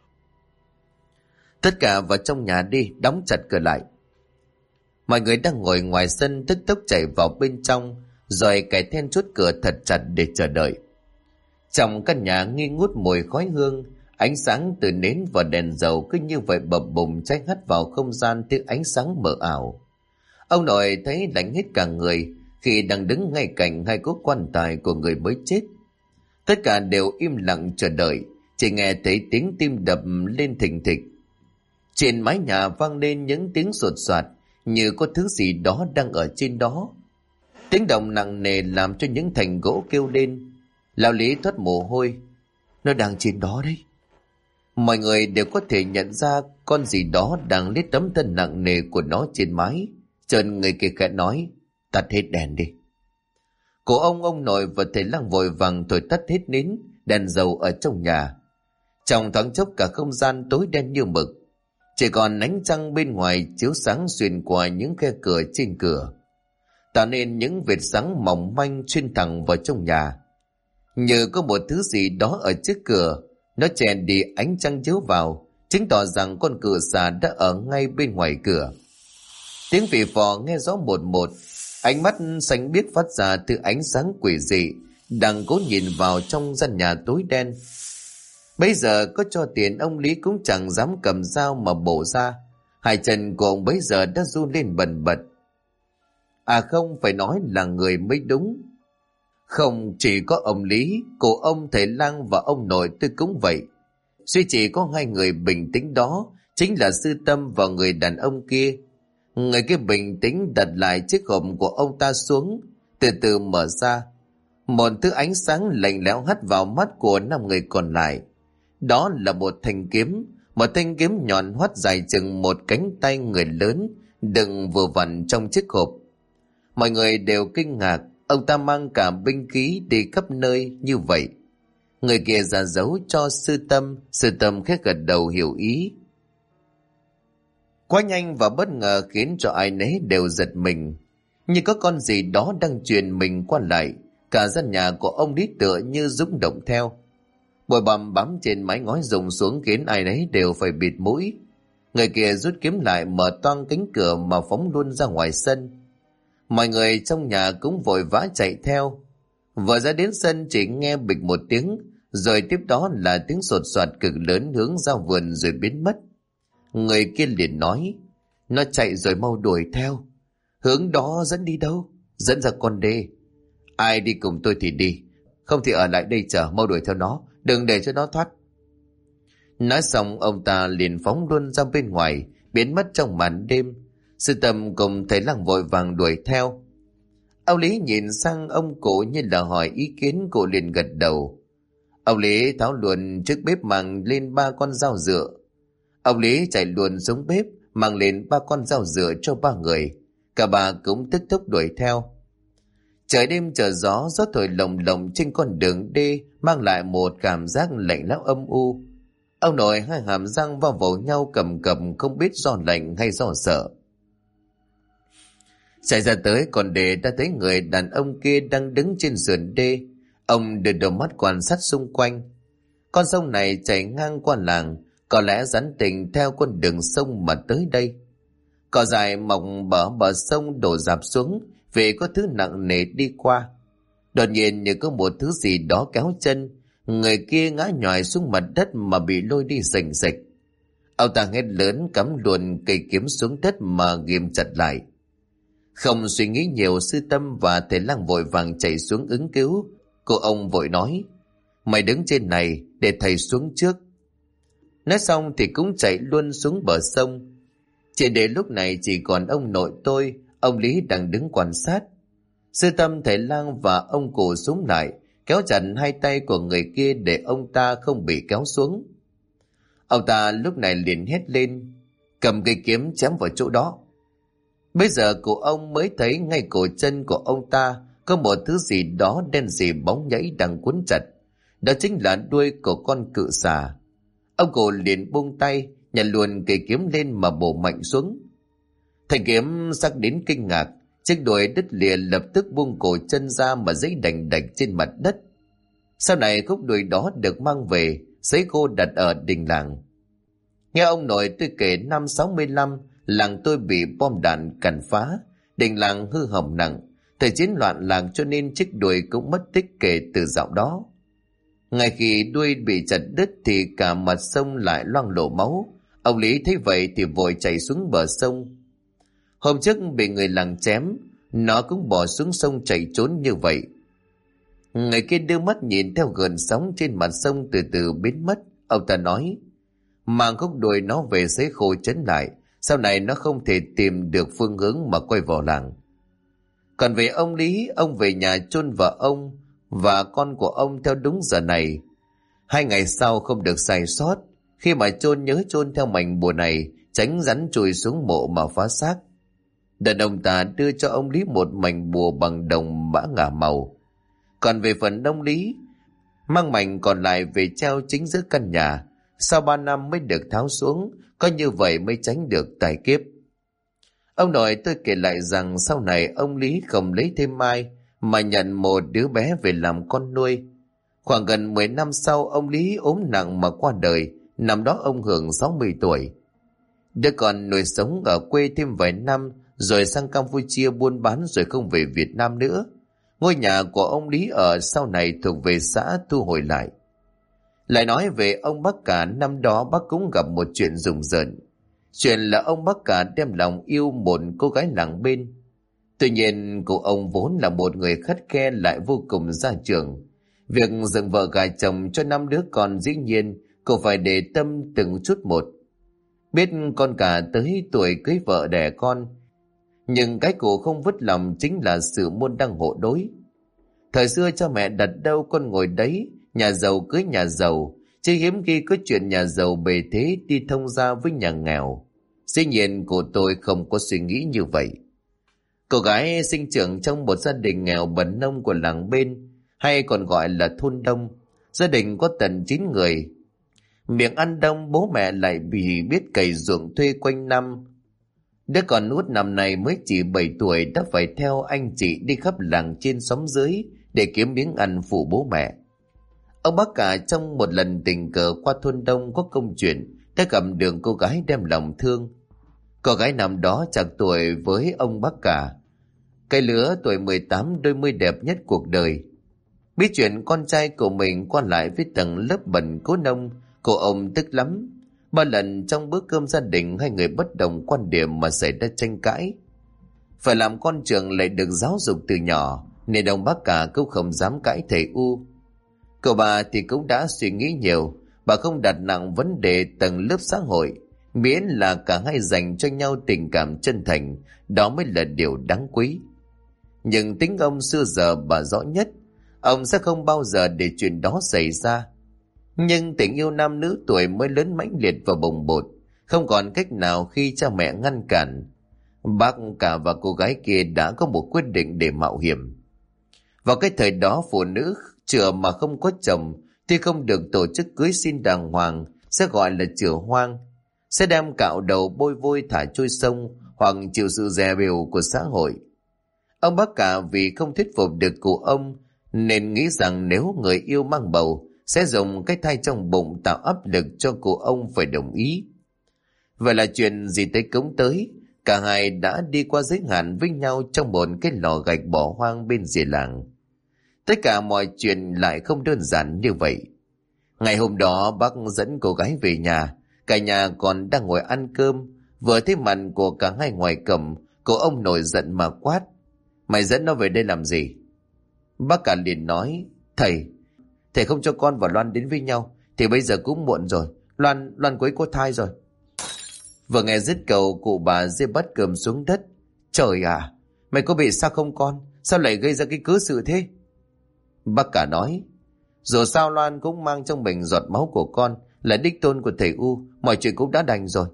Tất cả vào trong nhà đi, đóng chặt cửa lại. Mọi người đang ngồi ngoài sân tức tốc chạy vào bên trong, rồi cài then chốt cửa thật chặt để chờ đợi. Trong căn nhà nghi ngút mùi khói hương, ánh sáng từ nến và đèn dầu cứ như vậy bập bùng cháy hắt vào không gian thứ ánh sáng mờ ảo. Ông nội thấy lạnh hết cả người khi đang đứng ngay cạnh hai cỗ quan tài của người mới chết. Tất cả đều im lặng chờ đợi, chỉ nghe thấy tiếng tim đập lên thình thịch. Trên mái nhà vang lên những tiếng sột soạt như có thứ gì đó đang ở trên đó. Tiếng động nặng nề làm cho những thành gỗ kêu lên. Lão Lý thoát mồ hôi: Nó đang trên đó đấy. Mọi người đều có thể nhận ra con gì đó đang lết tấm thân nặng nề của nó trên mái. Trần người kia khẽ nói: Tắt hết đèn đi. Cô ông nội và thầy Lang vội vàng thổi tắt hết nến, đèn dầu ở trong nhà. Trong thoáng chốc cả không gian tối đen như mực, chỉ còn ánh trăng bên ngoài chiếu sáng xuyên qua những khe cửa trên cửa, tạo nên những vệt sáng mỏng manh xuyên thẳng vào trong nhà. Như có một thứ gì đó ở trước cửa, nó che đi ánh trăng chiếu vào, chứng tỏ rằng con cự xà đã ở ngay bên ngoài cửa. Tiếng phì phò nghe rõ một một, ánh mắt xanh biếc phát ra từ ánh sáng quỷ dị, đang cố nhìn vào trong gian nhà tối đen. Bây giờ có cho tiền ông Lý cũng chẳng dám cầm dao mà bổ ra. Hai chân của ông bấy giờ đã run lên bần bật. À không, phải nói là người mới đúng. Không chỉ có ông Lý, cô ông, thầy Lang và ông nội tôi cũng vậy. Duy chỉ có hai người bình tĩnh đó chính là sư Tâm và người đàn ông kia. Người kia bình tĩnh đặt lại chiếc hộp của ông ta xuống, từ từ mở ra. Một thứ ánh sáng lạnh lẽo hắt vào mắt của 5 người còn lại. Đó là một thanh kiếm nhọn hoắt dài chừng một cánh tay người lớn, đựng vừa vặn trong chiếc hộp. Mọi người đều kinh ngạc, ông ta mang cả binh khí đi khắp nơi như vậy. Người kia ra dấu cho sư Tâm khẽ gật đầu hiểu ý. Quá nhanh và bất ngờ khiến cho ai nấy đều giật mình, như có con gì đó đang truyền mình qua lại. Cả gian nhà của ông Lý tựa như rung động theo. Bụi bặm bám trên mái ngói rụng xuống khiến ai nấy đều phải bịt mũi. Người kia rút kiếm lại, mở toang cánh cửa mà phóng luôn ra ngoài sân. Mọi người trong nhà cũng vội vã chạy theo. Vừa ra đến sân chỉ nghe bịch một tiếng, rồi tiếp đó là tiếng sột soạt cực lớn hướng ra vườn rồi biến mất. Người kia liền nói: Nó chạy rồi, mau đuổi theo. Hướng đó dẫn đi đâu? Dẫn ra con đê. Ai đi cùng tôi thì đi, không thì ở lại đây chờ, mau đuổi theo nó, đừng để cho nó thoát. Nói xong ông ta liền phóng luôn ra bên ngoài, biến mất trong màn đêm. Sư Tâm cùng thầy Lang vội vàng đuổi theo. Ông Lý nhìn sang ông cụ như là hỏi ý kiến, cụ liền gật đầu. Ông Lý tháo luôn chiếc bếp mang lên 3 con dao dựa. Ông Lý chạy luôn xuống bếp mang lên 3 con dao dựa cho 3 người. Cả bà cũng tức tốc đuổi theo. Trời đêm trở gió, gió thổi lồng lồng trên con đường đê mang lại một cảm giác lạnh lẽo âm u. Ông nội hai hàm răng vào vỗ nhau cầm cầm, không biết do lạnh hay do sợ. Chạy ra tới còn để đã thấy người đàn ông kia đang đứng trên sườn đê. Ông đưa đầu mắt quan sát xung quanh. Con sông này chảy ngang qua làng, có lẽ rắn tình theo con đường sông mà tới đây. Cỏ dài mọc bờ sông đổ rạp xuống vì có thứ nặng nề đi qua. Đột nhiên như có một thứ gì đó kéo chân, người kia ngã nhòi xuống mặt đất mà bị lôi đi rành rạch. Ông ta hét lớn, cắm luồn cây kiếm xuống đất mà ghim chặt lại. Không suy nghĩ nhiều, Sư Tâm và thầy Lang vội vàng chạy xuống ứng cứu. Cô ông vội nói: Mày đứng trên này để thầy xuống trước. Nói xong thì cũng chạy luôn xuống bờ sông. Chỉ để lúc này chỉ còn ông nội tôi, ông Lý đang đứng quan sát. Sư Tâm, thầy Lang và ông cụ xuống lại, kéo chặt hai tay của người kia để ông ta không bị kéo xuống. Ông ta lúc này liền hét lên: Cầm cây kiếm chém vào chỗ đó. Bây giờ cụ ông mới thấy ngay cổ chân của ông ta có một thứ gì đó đen sì bóng nhảy đang quấn chặt. Đó chính là đuôi của con cự xà. Ông cụ liền buông tay, nhặt luôn cây kiếm lên mà bổ mạnh xuống. Thanh kiếm sắc đến kinh ngạc, chiếc đuôi đứt lìa lập tức buông cổ chân ra mà giãy đành đạch trên mặt đất. Sau này khúc đuôi đó được mang về, sấy khô đặt ở đình làng. Nghe ông nội tôi kể, năm 65 làng tôi bị bom đạn càn phá, đình làng hư hỏng nặng. Thời chiến loạn làng cho nên chiếc đuôi cũng mất tích kể từ dạo đó. Ngay khi đuôi bị chặt đứt thì cả mặt sông lại loang lổ máu. Ông Lý thấy vậy thì vội chạy xuống bờ sông. Hôm trước bị người làng chém, nó cũng bỏ xuống sông chạy trốn như vậy. Người kia đưa mắt nhìn theo gợn sóng trên mặt sông từ từ biến mất. Ông ta nói: Mang khúc đuôi nó về sấy khô chấn lại, sau này nó không thể tìm được phương hướng mà quay vào làng. Còn về ông Lý, ông về nhà chôn vợ ông và con của ông theo đúng giờ này. 2 ngày sau không được sai sót, khi mà chôn nhớ chôn theo mảnh bùa này, tránh rắn chui xuống mộ mà phá xác. Đàn ông ta đưa cho ông Lý một mảnh bùa bằng đồng mã ngả màu. Còn về phần ông Lý, mang mảnh còn lại về treo chính giữa căn nhà, sau 3 năm mới được tháo xuống, có như vậy mới tránh được tai kiếp. Ông nội tôi kể lại rằng sau này ông Lý không lấy thêm ai mà nhận một đứa bé về làm con nuôi. Khoảng gần 10 năm sau, ông Lý ốm nặng mà qua đời, năm đó ông hưởng 60 tuổi. Đứa con nuôi sống ở quê thêm vài năm rồi sang Campuchia buôn bán rồi không về Việt Nam nữa. Ngôi nhà của ông Lý ở sau này thuộc về xã thu hồi lại. Lại nói về ông Bắc Cả, năm đó bác cũng gặp một chuyện rùng rợn. Chuyện là ông Bắc Cả đem lòng yêu một cô gái làng bên. Tuy nhiên cô ông vốn là một người khắt khe lại vô cùng gia trưởng. Việc dựng vợ gả chồng cho 5 đứa con dĩ nhiên cô phải để tâm từng chút một. Biết con Cả tới tuổi cưới vợ đẻ con, nhưng cái cô không vứt lòng chính là sự môn đăng hộ đối. Thời xưa cha mẹ đặt đâu con ngồi đấy, nhà giàu cưới nhà giàu, chứ hiếm khi có chuyện nhà giàu bề thế đi thông gia với nhà nghèo. Dĩ nhiên cô tôi không có suy nghĩ như vậy. Cô gái sinh trưởng trong một gia đình nghèo bần nông của làng bên, hay còn gọi là thôn đông. Gia đình có tận 9 người. Miệng ăn đông, bố mẹ lại vì biết cày ruộng thuê quanh năm. Đứa con út năm này mới chỉ 7 tuổi đã phải theo anh chị đi khắp làng trên xóm dưới để kiếm miếng ăn phụ bố mẹ. Ông Bắc Cả trong một lần tình cờ qua thôn đông có công chuyện đã gặp được cô gái đem lòng thương. Cô gái năm đó chạc tuổi với ông Bắc Cả, cái lứa tuổi 18 đôi mươi đẹp nhất cuộc đời. Biết chuyện con trai của mình qua lại với tầng lớp bần cố nông, cô ông tức lắm. Ba lần trong bữa cơm gia đình hai người bất đồng quan điểm mà xảy ra tranh cãi. Phải làm con trưởng lại được giáo dục từ nhỏ, nên ông bác cả cũng không dám cãi thầy U. Cậu bà thì cũng đã suy nghĩ nhiều, bà không đặt nặng vấn đề tầng lớp xã hội, miễn là cả hai dành cho nhau tình cảm chân thành, đó mới là điều đáng quý. Nhưng tính ông xưa giờ bà rõ nhất, ông sẽ không bao giờ để chuyện đó xảy ra. Nhưng tình yêu nam nữ tuổi mới lớn mãnh liệt và bồng bột, không còn cách nào khi cha mẹ ngăn cản. Bác cả và cô gái kia đã có một quyết định để mạo hiểm. Vào cái thời đó, phụ nữ chữa mà không có chồng thì không được tổ chức cưới xin đàng hoàng, sẽ gọi là chữa hoang, sẽ đem cạo đầu bôi vôi thả trôi sông hoặc chịu sự dè bỉu của xã hội. Ông bác cả vì không thuyết phục được cụ ông nên nghĩ rằng nếu người yêu mang bầu sẽ dùng cái thai trong bụng tạo áp lực cho cụ ông phải đồng ý. Vậy là chuyện gì tới cũng tới, cả hai đã đi qua giới hạn với nhau trong một cái lò gạch bỏ hoang bên rìa làng. Tất cả mọi chuyện lại không đơn giản như vậy. Ngày hôm đó bác dẫn cô gái về nhà, cả nhà còn đang ngồi ăn cơm, vừa thấy mặt của cả hai ngoài cổng, cô ông nổi giận mà quát: "Mày dẫn nó về đây làm gì?" Bác cả liền nói: Thầy không cho con và Loan đến với nhau thì bây giờ cũng muộn rồi, Loan quấy có thai rồi." Vừa nghe dứt câu, cụ bà rơi bát cơm xuống đất. "Trời à, mày có bị sao không con? Sao lại gây ra cái cớ sự thế?" Bác cả nói: "Dù sao Loan cũng mang trong mình giọt máu của con, là đích tôn của thầy U, mọi chuyện cũng đã đành rồi."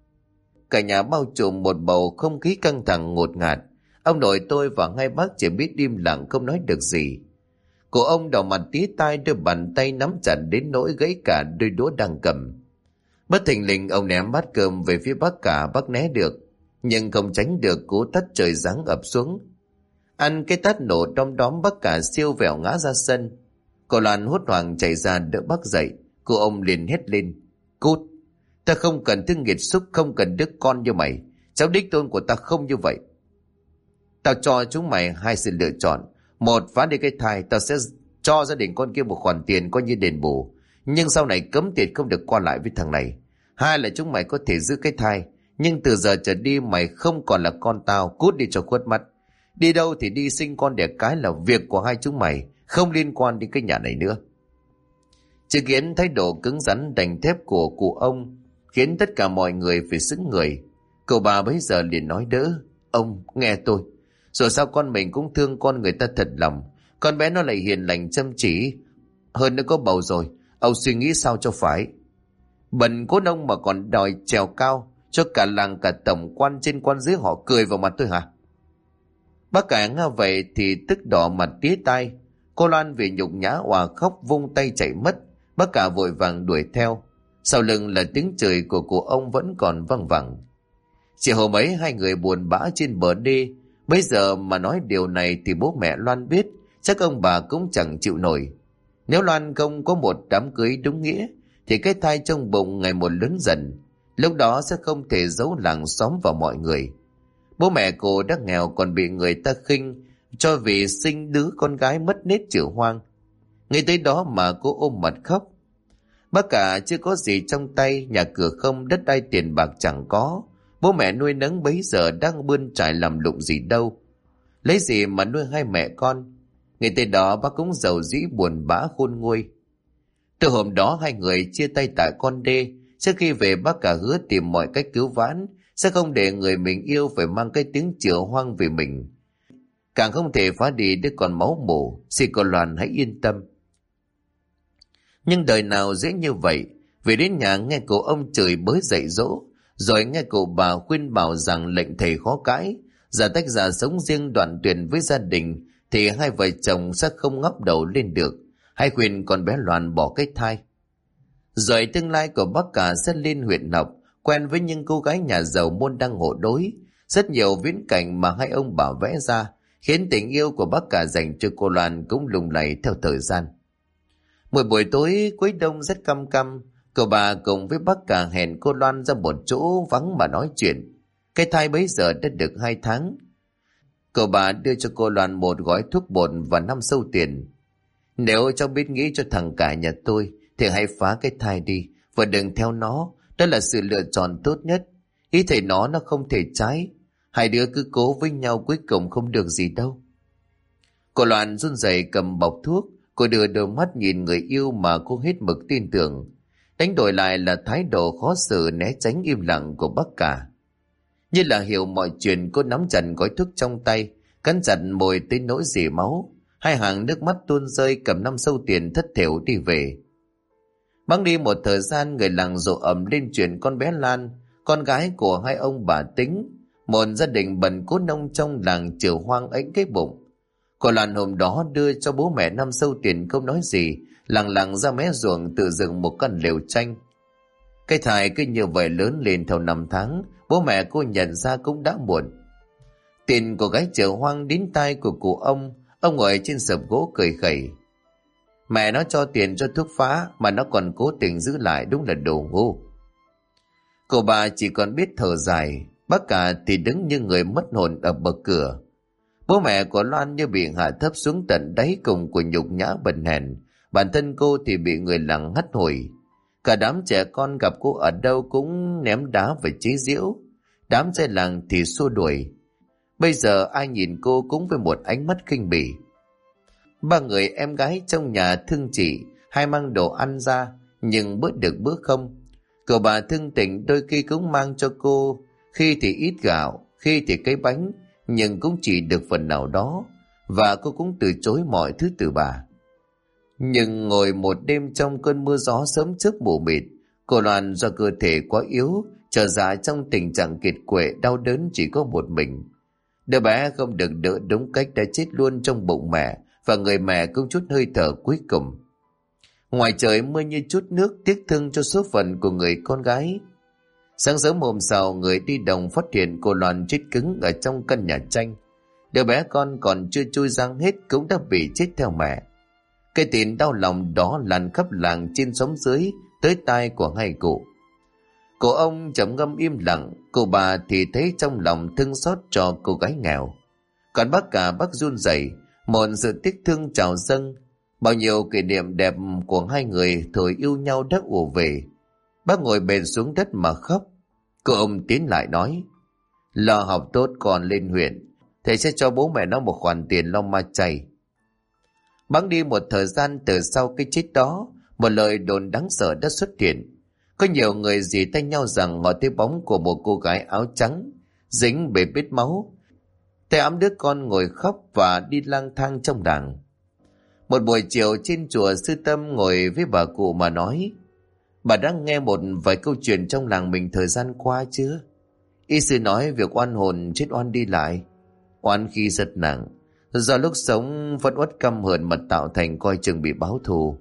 Cả nhà bao trùm một bầu không khí căng thẳng ngột ngạt. Ông nội tôi và hai bác chỉ biết im lặng không nói được gì. Cô ông đỏ mặt tía tai, đôi bàn tay nắm chặt đến nỗi gãy cả đôi đũa đang cầm. Bất thình lình ông ném bát cơm về phía bác cả, bác né được, nhưng không tránh được cú tát trời giáng ập xuống. Ăn cái tát nổ đom đóm, bác cả siêu vẹo ngã ra sân. Cô Loan hốt hoảng chạy ra đỡ bác dậy. Cô ông liền hét lên: "Cút! Ta không cần thứ nghiệt xúc, không cần đứa con như mày. Cháu đích tôn của ta không như vậy. Tao cho chúng mày hai sự lựa chọn. Một, phá đi cái thai, tao sẽ cho gia đình con kia một khoản tiền coi như đền bù, nhưng sau này cấm tiệt không được qua lại với thằng này. Hai là chúng mày có thể giữ cái thai, nhưng từ giờ trở đi mày không còn là con tao, cút đi cho khuất mắt. Đi đâu thì đi, sinh con đẻ cái là việc của hai chúng mày, không liên quan đến cái nhà này nữa." Chứng kiến thái độ cứng rắn đành thép của cụ ông khiến tất cả mọi người phải sững người. Cậu bà bấy giờ liền nói đỡ: "Ông nghe tôi, rồi sao con mình cũng thương con người ta thật lòng. Con bé nó lại hiền lành chăm chỉ, hơn nữa có bầu rồi, ông suy nghĩ sao cho phải. Bần cố nông mà còn đòi trèo cao cho cả làng cả tổng quan trên quan dưới họ cười vào mặt tôi hả?" Bác cả nghe vậy thì tức đỏ mặt tía tai. Cô Loan vì nhục nhã òa khóc vung tay chạy mất. Bác cả vội vàng đuổi theo. Sau lưng là tiếng chửi của cụ ông vẫn còn văng vẳng. Chỉ hôm ấy hai người buồn bã trên bờ đê. Bây giờ mà nói điều này thì bố mẹ Loan biết, chắc ông bà cũng chẳng chịu nổi. Nếu Loan không có một đám cưới đúng nghĩa thì cái thai trong bụng ngày một lớn dần. Lúc đó sẽ không thể giấu làng xóm vào mọi người. Bố mẹ cô đã nghèo còn bị người ta khinh cho vì sinh đứa con gái mất nết chữa hoang. Ngay tới đó mà cô ôm mặt khóc. Bác cả chưa có gì trong tay, nhà cửa không, đất đai tiền bạc chẳng có. Bố mẹ nuôi nấng bấy giờ đang bươn trải làm lụng gì đâu. Lấy gì mà nuôi hai mẹ con. Ngay tới đó bác cũng giàu dĩ buồn bã khôn nguôi. Từ hôm đó hai người chia tay tại con đê. Trước khi về bác cả hứa tìm mọi cách cứu vãn, sẽ không để người mình yêu phải mang cái tiếng chữa hoang về mình. Càng không thể phá đi đứa con máu mủ. Xin cô Loan hãy yên tâm. Nhưng đời nào dễ như vậy. Về đến nhà nghe cụ ông chửi bới dạy dỗ, rồi nghe cụ bà khuyên bảo rằng lệnh thầy khó cãi, giả tách ra sống riêng đoạn tuyệt với gia đình thì hai vợ chồng sẽ không ngóc đầu lên được. Hay khuyên con bé Loan bỏ cái thai. Rồi tương lai của bác cả sẽ lên huyện học, quen với những cô gái nhà giàu môn đăng hộ đối. Rất nhiều viễn cảnh mà hai ông bà vẽ ra khiến tình yêu của bác cả dành cho cô Loan cũng lung lay theo thời gian. Một buổi tối cuối đông rất căm căm, cậu bà cùng với bác cả hẹn cô Loan ra một chỗ vắng mà nói chuyện. Cái thai bấy giờ đã được 2 tháng. Cậu bà đưa cho cô Loan một gói thuốc bột và 5 sâu tiền. "Nếu cháu biết nghĩ cho thằng cả nhà tôi thì hãy phá cái thai đi và đừng theo nó Đó là sự lựa chọn tốt nhất. Ý thầy nó không thể trái. Hai đứa cứ cố với nhau, cuối cùng không được gì đâu. Cô Loan run rẩy cầm bọc thuốc. Cô đưa đôi mắt nhìn người yêu mà cô hết mực tin tưởng. Đánh đổi lại là thái độ khó xử né tránh im lặng của bác cả. Như là hiểu mọi chuyện, cô nắm chặt gói thuốc trong tay, cắn chặt môi tới nỗi rỉ máu. Hai hàng nước mắt tuôn rơi, cầm 5 xu tiền thất thểu đi về. Bẵng đi một thời gian, người làng rộ ầm lên chuyện con bé Lan, con gái của hai ông bà Tính, một gia đình bần cốt nông trong làng chịu hoang ếch cái bụng. Cô Lan hôm đó đưa cho bố mẹ 5 xu tiền không nói gì, lặng lặng ra mé ruộng tự dựng một căn lều tranh. Cái thai cứ như vậy lớn lên theo 5 tháng, bố mẹ cô nhận ra cũng đã muộn. Tin của gái chợ hoang đến tai của cụ ông ngồi trên sập gỗ cười khẩy. Mẹ nó cho tiền cho thuốc phá mà nó còn cố tình giữ lại, đúng là đồ ngu. Cô bà chỉ còn biết thở dài, bác cả thì đứng như người mất hồn ở bậc cửa. Bố mẹ của Loan như bị hạ thấp xuống tận đáy cùng của nhục nhã bần hèn, bản thân cô thì bị người làng hắt hủi. Cả đám trẻ con gặp cô ở đâu cũng ném đá và chế giễu, đám trai làng thì xua đuổi. Bây giờ ai nhìn cô cũng với một ánh mắt khinh bỉ. Ba người em gái trong nhà thương chị, hay mang đồ ăn ra, nhưng bữa được bữa không. Cậu bà thương tình đôi khi cũng mang cho cô, khi thì ít gạo, khi thì cái bánh, nhưng cũng chỉ được phần nào đó, và cô cũng từ chối mọi thứ từ bà. Nhưng ngồi một đêm trong cơn mưa gió sớm trước mù mịt, cô Loan do cơ thể quá yếu, trở dạ trong tình trạng kiệt quệ đau đớn chỉ có một mình. Đứa bé không được đỡ đúng cách đã chết luôn trong bụng mẹ, và người mẹ cũng chút hơi thở cuối cùng. Ngoài trời mưa như chút nước, tiếc thương cho số phận của người con gái. Sáng sớm hôm sau, người đi đồng phát hiện cô Loan chết cứng ở trong căn nhà tranh. Đứa bé con còn chưa chui răng hết cũng đã bị chết theo mẹ. Cái tin đau lòng đó lan khắp làng trên xóm dưới tới tai của hai cụ. Cô ông trầm ngâm im lặng, cô bà thì thấy trong lòng thương xót cho cô gái nghèo. Còn bác cả bác run rẩy, một sự tiếc thương trào dâng. Bao nhiêu kỷ niệm đẹp của hai người thời yêu nhau đã ùa về. Bác ngồi bệt xuống đất mà khóc. Cô ông tiến lại nói: Lo học tốt còn lên huyện, thầy sẽ cho bố mẹ nó một khoản tiền lo ma chay. Bẵng đi một thời gian, từ sau cái chết đó, một lời đồn đáng sợ đã xuất hiện. Có nhiều người dì tay nhau rằng ngó thấy bóng của một cô gái áo trắng dính bể bết máu, tay ẵm đứa con ngồi khóc và đi lang thang trong làng. Một buổi chiều trên chùa, sư Tâm ngồi với bà cụ mà nói: Bà đã nghe một vài câu chuyện trong làng mình thời gian qua chưa? Y sư nói việc oan hồn chết oan đi lại, oan khi rất nặng, do lúc sống vẫn uất căm hờn mà tạo thành coi chừng bị báo thù.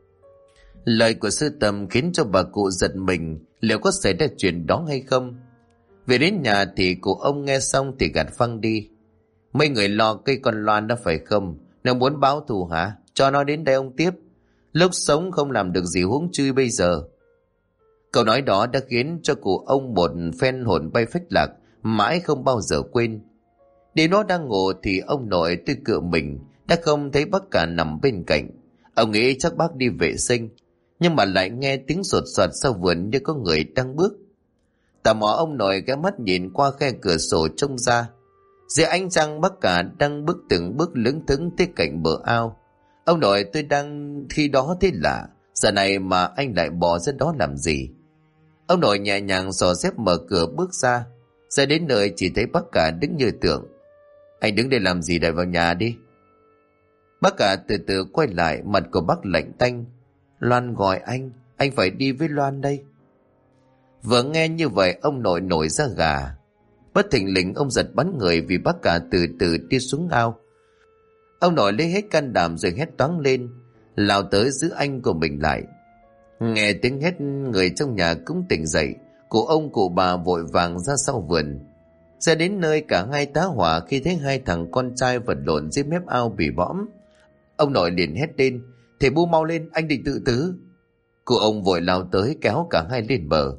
Lời của sư Tâm khiến cho bà cụ giật mình, liệu có xảy ra chuyện đó hay không? Về đến nhà thì cụ ông nghe xong thì gạt phăng đi: Mấy người lo cây con Loan đó phải không? Nó muốn báo thù hả? Cho nó đến đây ông tiếp. Lúc sống không làm được gì, huống chi bây giờ. Câu nói đó đã khiến cho cụ ông một phen hồn bay phách lạc, mãi không bao giờ quên. Đêm nó đang ngủ thì ông nội tôi cựa mình đã không thấy bác cả nằm bên cạnh. Ông nghĩ chắc bác đi vệ sinh, nhưng mà lại nghe tiếng sột soạt sau vườn như có người đang bước. Tò mò ông nội ghé mắt nhìn qua khe cửa sổ trông ra. Dưới ánh trăng, bác cả đang bước từng bước lững thững tới cạnh bờ ao. Ông nội tôi đang khi đó thấy lạ, giờ này mà anh lại bỏ ra đó làm gì? Ông nội nhẹ nhàng xò xếp mở cửa bước ra. Ra đến nơi chỉ thấy bác cả đứng như tượng. Anh đứng đây làm gì, đợi vào nhà đi. Bác cả từ từ quay lại, mặt của bác lạnh tanh. Loan gọi anh phải đi với Loan đây. Vừa nghe như vậy, ông nội nổi da gà. Bất thình lình ông giật bắn người vì bác cả từ từ đi xuống ao. Ông nội lấy hết can đảm rồi hét toáng lên, lao tới giữ anh của mình lại. Nghe tiếng hét, người trong nhà cũng tỉnh dậy. Cụ ông cụ bà vội vàng ra sau vườn. Ra đến nơi cả hai tá hỏa khi thấy hai thằng con trai vật lộn dưới mép ao bị bõm. Ông nội liền hét lên: Thầy Bu mau lên, anh định tự tử. Cụ ông vội lao tới kéo cả hai lên bờ.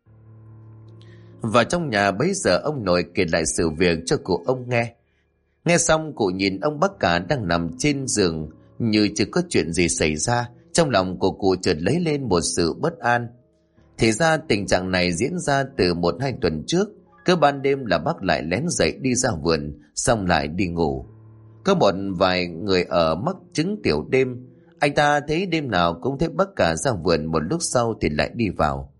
Và trong nhà bấy giờ, ông nội kể lại sự việc cho cụ ông nghe. Nghe xong, cụ nhìn ông bác cả đang nằm trên giường như chưa có chuyện gì xảy ra. Trong lòng của cụ chợt lấy lên một sự bất an. Thì ra tình trạng này diễn ra từ 1-2 tuần trước. Cứ ban đêm là bác lại lén dậy đi ra vườn, xong lại đi ngủ. Có một vài người ở mắc chứng tiểu đêm. Anh ta thấy đêm nào cũng thấy bác cả ra vườn, một lúc sau thì lại đi vào.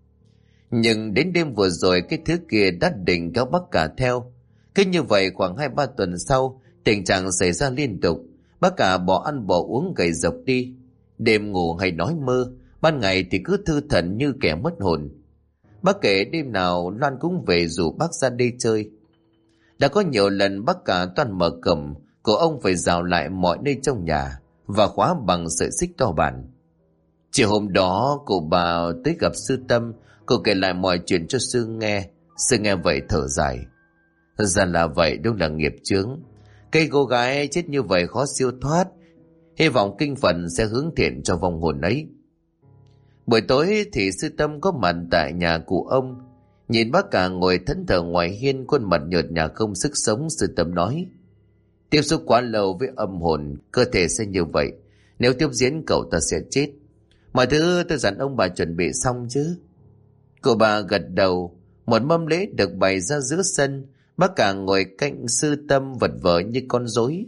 Nhưng đến đêm vừa rồi cái thứ kia đã định kéo bác cả theo. Cứ như vậy khoảng 2-3 tuần sau, tình trạng xảy ra liên tục. Bác cả bỏ ăn bỏ uống gầy dọc đi. Đêm ngủ hay nói mơ, ban ngày thì cứ thư thần như kẻ mất hồn. Bác kể đêm nào Loan cũng về rủ bác ra đi chơi. Đã có nhiều lần bác cả toàn mở cổng, cổ ông phải rào lại mọi nơi trong nhà và khóa bằng sợi xích to bản. Chiều hôm đó cô bà tới gặp sư Tâm. Cô kể lại mọi chuyện cho sư nghe. Sư nghe vậy thở dài. Ra là vậy, đúng là nghiệp chướng. Cây cô gái chết như vậy khó siêu thoát. Hy vọng kinh Phật sẽ hướng thiện cho vong hồn ấy. Buổi tối thì sư Tâm có mặt tại nhà cụ ông. Nhìn bác cả ngồi thẫn thờ ngoài hiên, khuôn mặt nhợt nhạt không sức sống, sư Tâm nói: tiếp xúc quá lâu với âm hồn, cơ thể sẽ như vậy. Nếu tiếp diễn cậu ta sẽ chết. Mọi thứ tôi dặn ông bà chuẩn bị xong chứ? Cô bà gật đầu. Một mâm lễ được bày ra giữa sân. Bác cả ngồi cạnh sư Tâm vật vờ như con rối.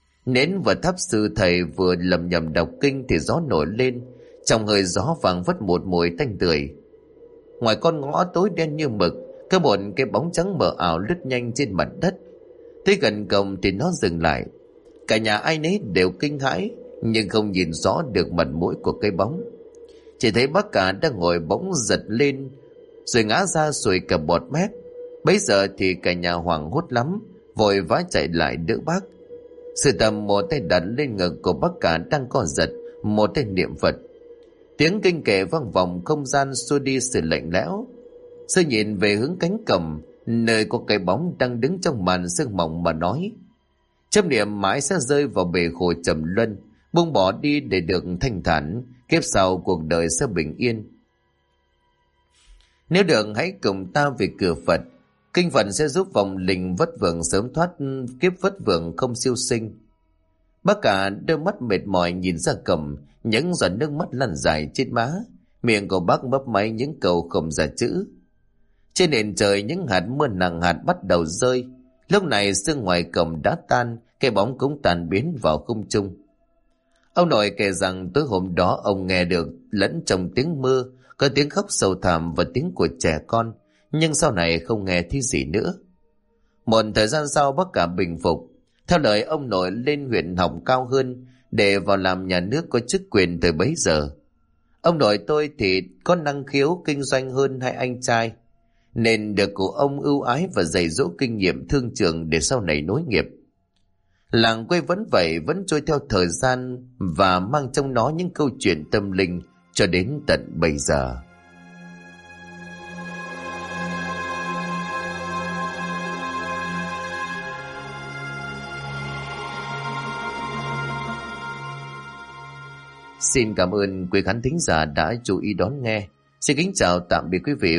Nến và thắp sư thầy vừa lầm nhầm đọc kinh thì gió nổi lên. Trong hơi gió vàng vất một mùi tanh tưởi. Ngoài con ngõ tối đen như mực, có một cái bóng trắng mờ ảo lướt nhanh trên mặt đất. Tới gần cổng thì nó dừng lại. Cả nhà ai nấy đều kinh hãi, nhưng không nhìn rõ được mặt mũi của cái bóng. Chỉ thấy bác cả đang ngồi bỗng giật lên, rồi ngã ra sùi cả bọt mép. Bấy giờ thì cả nhà hoảng hốt lắm, vội vã chạy lại đỡ bác. Sư Tâm một tay đặt lên ngực của bác cả đang co giật, một tay niệm Phật. Tiếng kinh kệ vang vọng không gian, xua đi sự lạnh lẽo. Sư nhìn về hướng cánh cổng, nơi có cái bóng đang đứng trong màn sương mỏng mà nói: chấp niệm mãi sẽ rơi vào bể khổ trầm luân, buông bỏ đi để được thanh thản, kiếp sau cuộc đời sẽ bình yên. Nếu được hãy cùng ta về cửa Phật, kinh Phật sẽ giúp vong linh vất vưởng sớm thoát kiếp vất vưởng không siêu sinh. Bác cả đôi mắt mệt mỏi nhìn ra cổng, những giọt nước mắt lăn dài trên má, miệng của bác mấp máy những câu không ra chữ. Trên nền trời những hạt mưa nặng hạt bắt đầu rơi. Lúc này sương ngoài cổng đã tan, cái bóng cũng tan biến vào không trung. Ông nội kể rằng tối hôm đó ông nghe được lẫn trong tiếng mưa có tiếng khóc sầu thảm và tiếng của trẻ con, nhưng sau này không nghe thấy gì nữa. Một thời gian sau bác cả bình phục. Theo lời ông nội lên huyện học cao hơn để vào làm nhà nước có chức quyền từ bấy giờ. Ông nội tôi thì có năng khiếu kinh doanh hơn hai anh trai, nên được cụ ông ưu ái và dạy dỗ kinh nghiệm thương trường để sau này nối nghiệp. Làng quê vẫn vậy, vẫn trôi theo thời gian và mang trong nó những câu chuyện tâm linh cho đến tận bây giờ. Xin cảm ơn quý khán thính giả đã chú ý đón nghe. Xin kính chào tạm biệt quý vị.